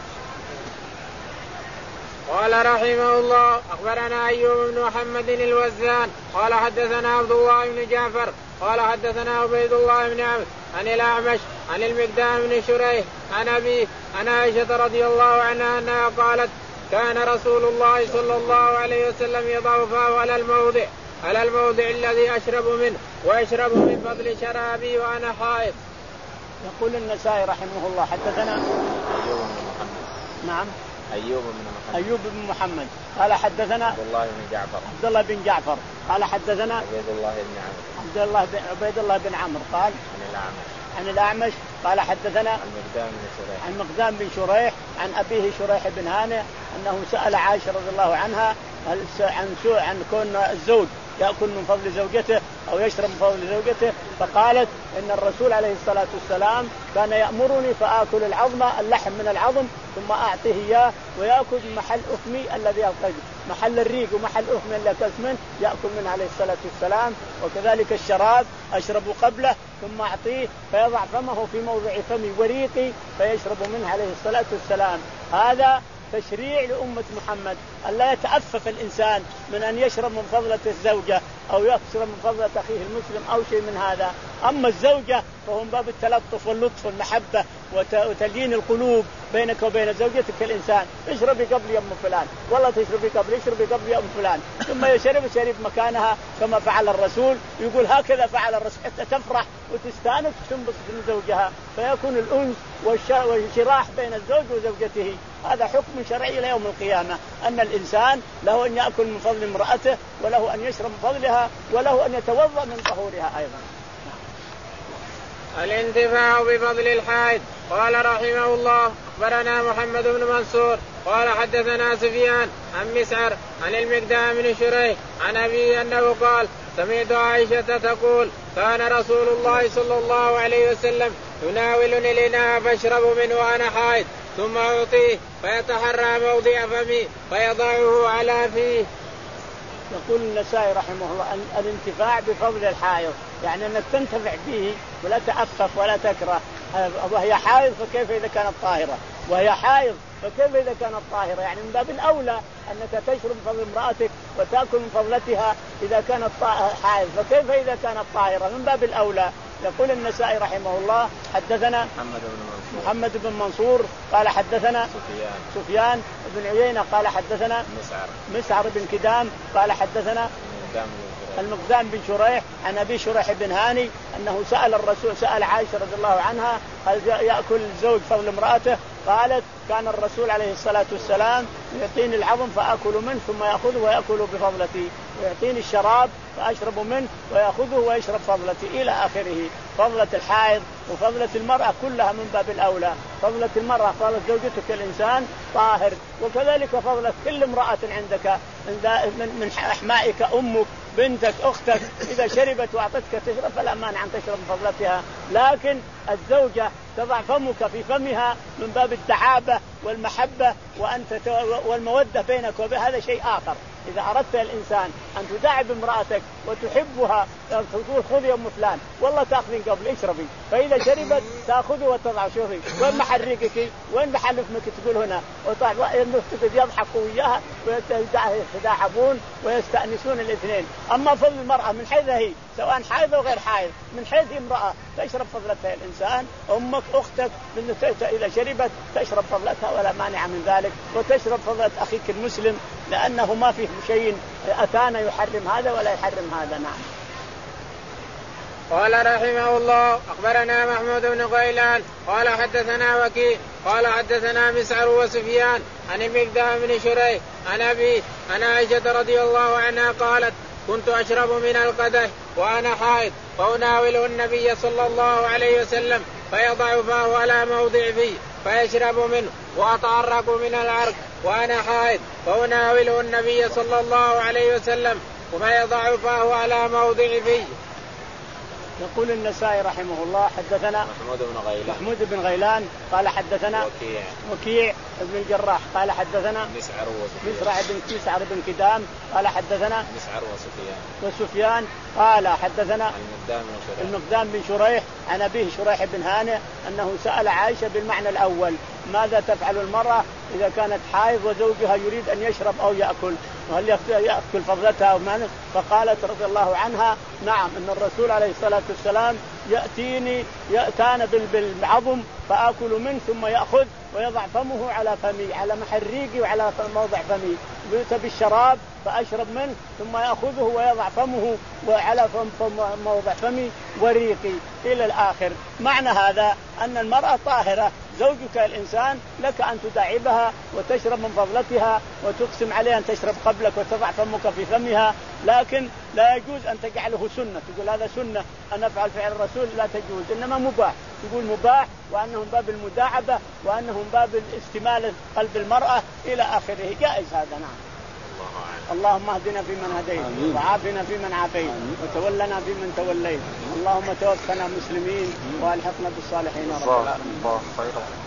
S1: قال رحمه الله أخبرنا أيوب بن محمد الوزان قال حدثنا عبد الله بن جعفر قال حدثنا عبيد الله بن عمرو عن الأعمش عن المقدام بن شريح عن أبيه عن عائشة رضي الله عنها أنها قالت كان رسول الله صلى الله عليه وسلم يضع فاه على الموضع على الموضع الذي أشرب منه ويشرب من فضل شرابي وأنا حائض.
S2: يقول النسائي رحمه الله حدثنا
S3: أيوب بن محمد.
S2: نعم
S3: أيوب بن محمد
S2: أيوب بن محمد قال حدثنا
S3: عبد الله بن جعفر
S2: عبد الله بن جعفر قال حدثنا
S3: عبيد الله بن عمرو
S2: عبد الله بن عبيد الله بن عمرو قال
S3: عن الأعمش
S2: عن الأعمش قال حدثنا
S3: المقدام بن شريح
S2: عن مقدام بن شريح عن أبيه شريح بن هانئ أنه سأل عائشة رضي الله عنها عن سوء عن كون الزوج يأكل من فضل زوجته أو يشرب من فضل زوجته، فقالت إن الرسول عليه الصلاة والسلام كان يأمرني فآكل العظم اللحم من العظم ثم أعطيه إياه ويأكل محل أفمي الذي ألقيه محل الريق ومحل أفمي اللي أكلت منه يأكل منه عليه الصلاة والسلام، وكذلك الشراب أشرب قبله ثم أعطيه فيضع فمه في موضع فمي وريقي فيشرب منه عليه الصلاة والسلام. هذا تشريع لأمة محمد ألا يتأفف الإنسان من أن يشرب من فضلة الزوجة أو يشرب من فضلة أخيه المسلم أو شيء من هذا. أما الزوجة فهو من باب التلطف واللطف والمحبة وتليين القلوب بينك وبين زوجتك الإنسان. اشربي قبل يا أم فلان، والله تشربي قبل، اشربي قبل يا أم فلان، ثم يشرب شرب مكانها كما فعل الرسول. يقول هكذا فعل الرسول حتى تفرح وتستانس وتنبسط من زوجها فيكون الأنس والشراح بين الزوج وزوجته. هذا حكم شرعي إلى يوم القيامة أن الإنسان له أن يأكل من فضل امرأته وله أن يشرب من فضلها وله أن يتوضأ من طهورها أيضا.
S1: الانتفاع بفضل الحائض. قال رحمه الله أخبرنا محمد بن منصور قال حدثنا سفيان عن مسعر عن المقدام بن شريح عن أبي أنه قال سمعت عائشة تقول كان رسول الله صلى الله عليه وسلم يناولني الإناء فاشرب منه وأنا حائض ثم أعطيه فيتحرى موضع فمي فيضعه على فيه.
S2: يقول النسائي رحمه الله الانتفاع بفضل الحائض يعني أنك تنتفع به ولا تأفف ولا تكره. وهي حائض فكيف إذا كانت طاهرة، وهي حائض فكيف إذا كانت طاهرة، يعني من باب الأولى أنك تشرب من فضل امرأتك وتأكل من فضلتها إذا كانت حائض، فكيف إذا كانت طاهرة من باب الأولى. يقول النسائي رحمه الله حدثنا
S3: محمد بن منصور
S2: محمد بن منصور قال حدثنا
S3: سفيان
S2: سفيان بن عيينة قال حدثنا
S3: مسعر
S2: مسعر بن كدام قال حدثنا المقدام بن شريح عن أبي شريح بن هاني أنه سأل الرسول سأل عائشة رضي الله عنها هل يأكل الزوج فضل امرأته؟ قالت كان الرسول عليه الصلاة والسلام يعطيني العظم فأكل منه ثم يأخذه ويأكل بفضلتي. ويعطيني الشراب فأشرب منه ويأخذه ويشرب فضلتي إلى آخره. فضلة الحائض وفضلة المرأة كلها من باب الأولى. فضلة المرأة فضلة زوجتك الإنسان طاهر، وكذلك فضلة كل امرأة عندك من أحمائك، أمك، بنتك، أختك، إذا شربت وأعطتك تشرب فلا مانع أن تشرب من فضلتها. لكن الزوجة تضع فمك في فمها من باب الدعابة والمحبة وأنت والمودة بينك وبين، هذا شيء آخر. إذا أردت الإنسان أن تداعب امرأتك وتحبها تقول خذي يا أم فلان والله تأخذين قبل اشربي، فإذا شربت تأخذه وتضع. شوفي وين محرقك وين محل فمك تقول هنا، وطبعا يضحكوا وياها ويتداعبون ويستأنسون الاثنين. أما فضل المرأة من حيث هي سواء حائض أو غير حائض، من حيث امرأة تشرب فضلتها الإنسان، أمك أختك إذا شربت تشرب فضلتها ولا مانع من ذلك، وتشرب فضلة أخيك المسلم لأنه ما فيه شيء أتانا يحرم هذا ولا يحرم هذا. نعم.
S1: قال رحمه الله أخبرنا محمود بن غيلان قال حدثنا وكيع قال حدثنا مسعر وسفيان عن المقدام بن شريح عن أبي عن عائشة رضي الله عنها قالت كنت أشرب من القدح وأنا حائض فأناوله النبي صلى الله عليه وسلم فيضع فاه على موضع فيه فيشرب منه وأتعرق من العرق وأنا حائض فأناوله النبي صلى الله عليه وسلم ويضع فاه على موضع فيه.
S2: يقول النسائي رحمه الله حدثنا
S3: محمود بن غيلان
S2: محمود بن غيلان قال حدثنا
S3: وكيع
S2: وكيع بن الجراح قال حدثنا
S3: مسعر وسفيان
S2: مسعر بن مسعر بن كدام قال حدثنا
S3: مسعر وسفيان
S2: وسفيان قال حدثنا
S3: المقدام بن شريح
S2: المقدام بن شريح عن أبيه شريح بن هانئ أنه سأل عائشة بالمعنى الأول ماذا تفعل المرأة إذا كانت حائض وزوجها يريد أن يشرب أو يأكل وهل يأكل فضلتها أو ما؟ فقالت رضي الله عنها نعم إن الرسول عليه الصلاة والسلام يأتيني يأتانا بالعظم فآكل منه ثم يأخذ ويضع فمه على فمي على محريقي وعلى موضع فمي، بيت بالشراب فأشرب منه ثم يأخذه ويضع فمه وعلى فم موضع فمي وريقي إلى الآخر. معنى هذا أن المرأة طاهرة، زوجك الإنسان لك أن تداعبها وتشرب من فضلتها وتقسم عليها أن تشرب قبلك وتضع فمك في فمها، لكن لا يجوز أن تجعله سنة تقول هذا سنة أن أفعل فعل الرسول، لا تجوز، إنما مباح تقول مباح وأنهم باب المداعبة وأنهم باب الاستمالة قلب المرأة إلى آخره، جائز هذا. نعم. اللهم اهدنا فيمن هديت وعافنا فيمن عافيت وتولنا فيمن توليت، اللهم توفنا مسلمين والحقنا بالصالحين.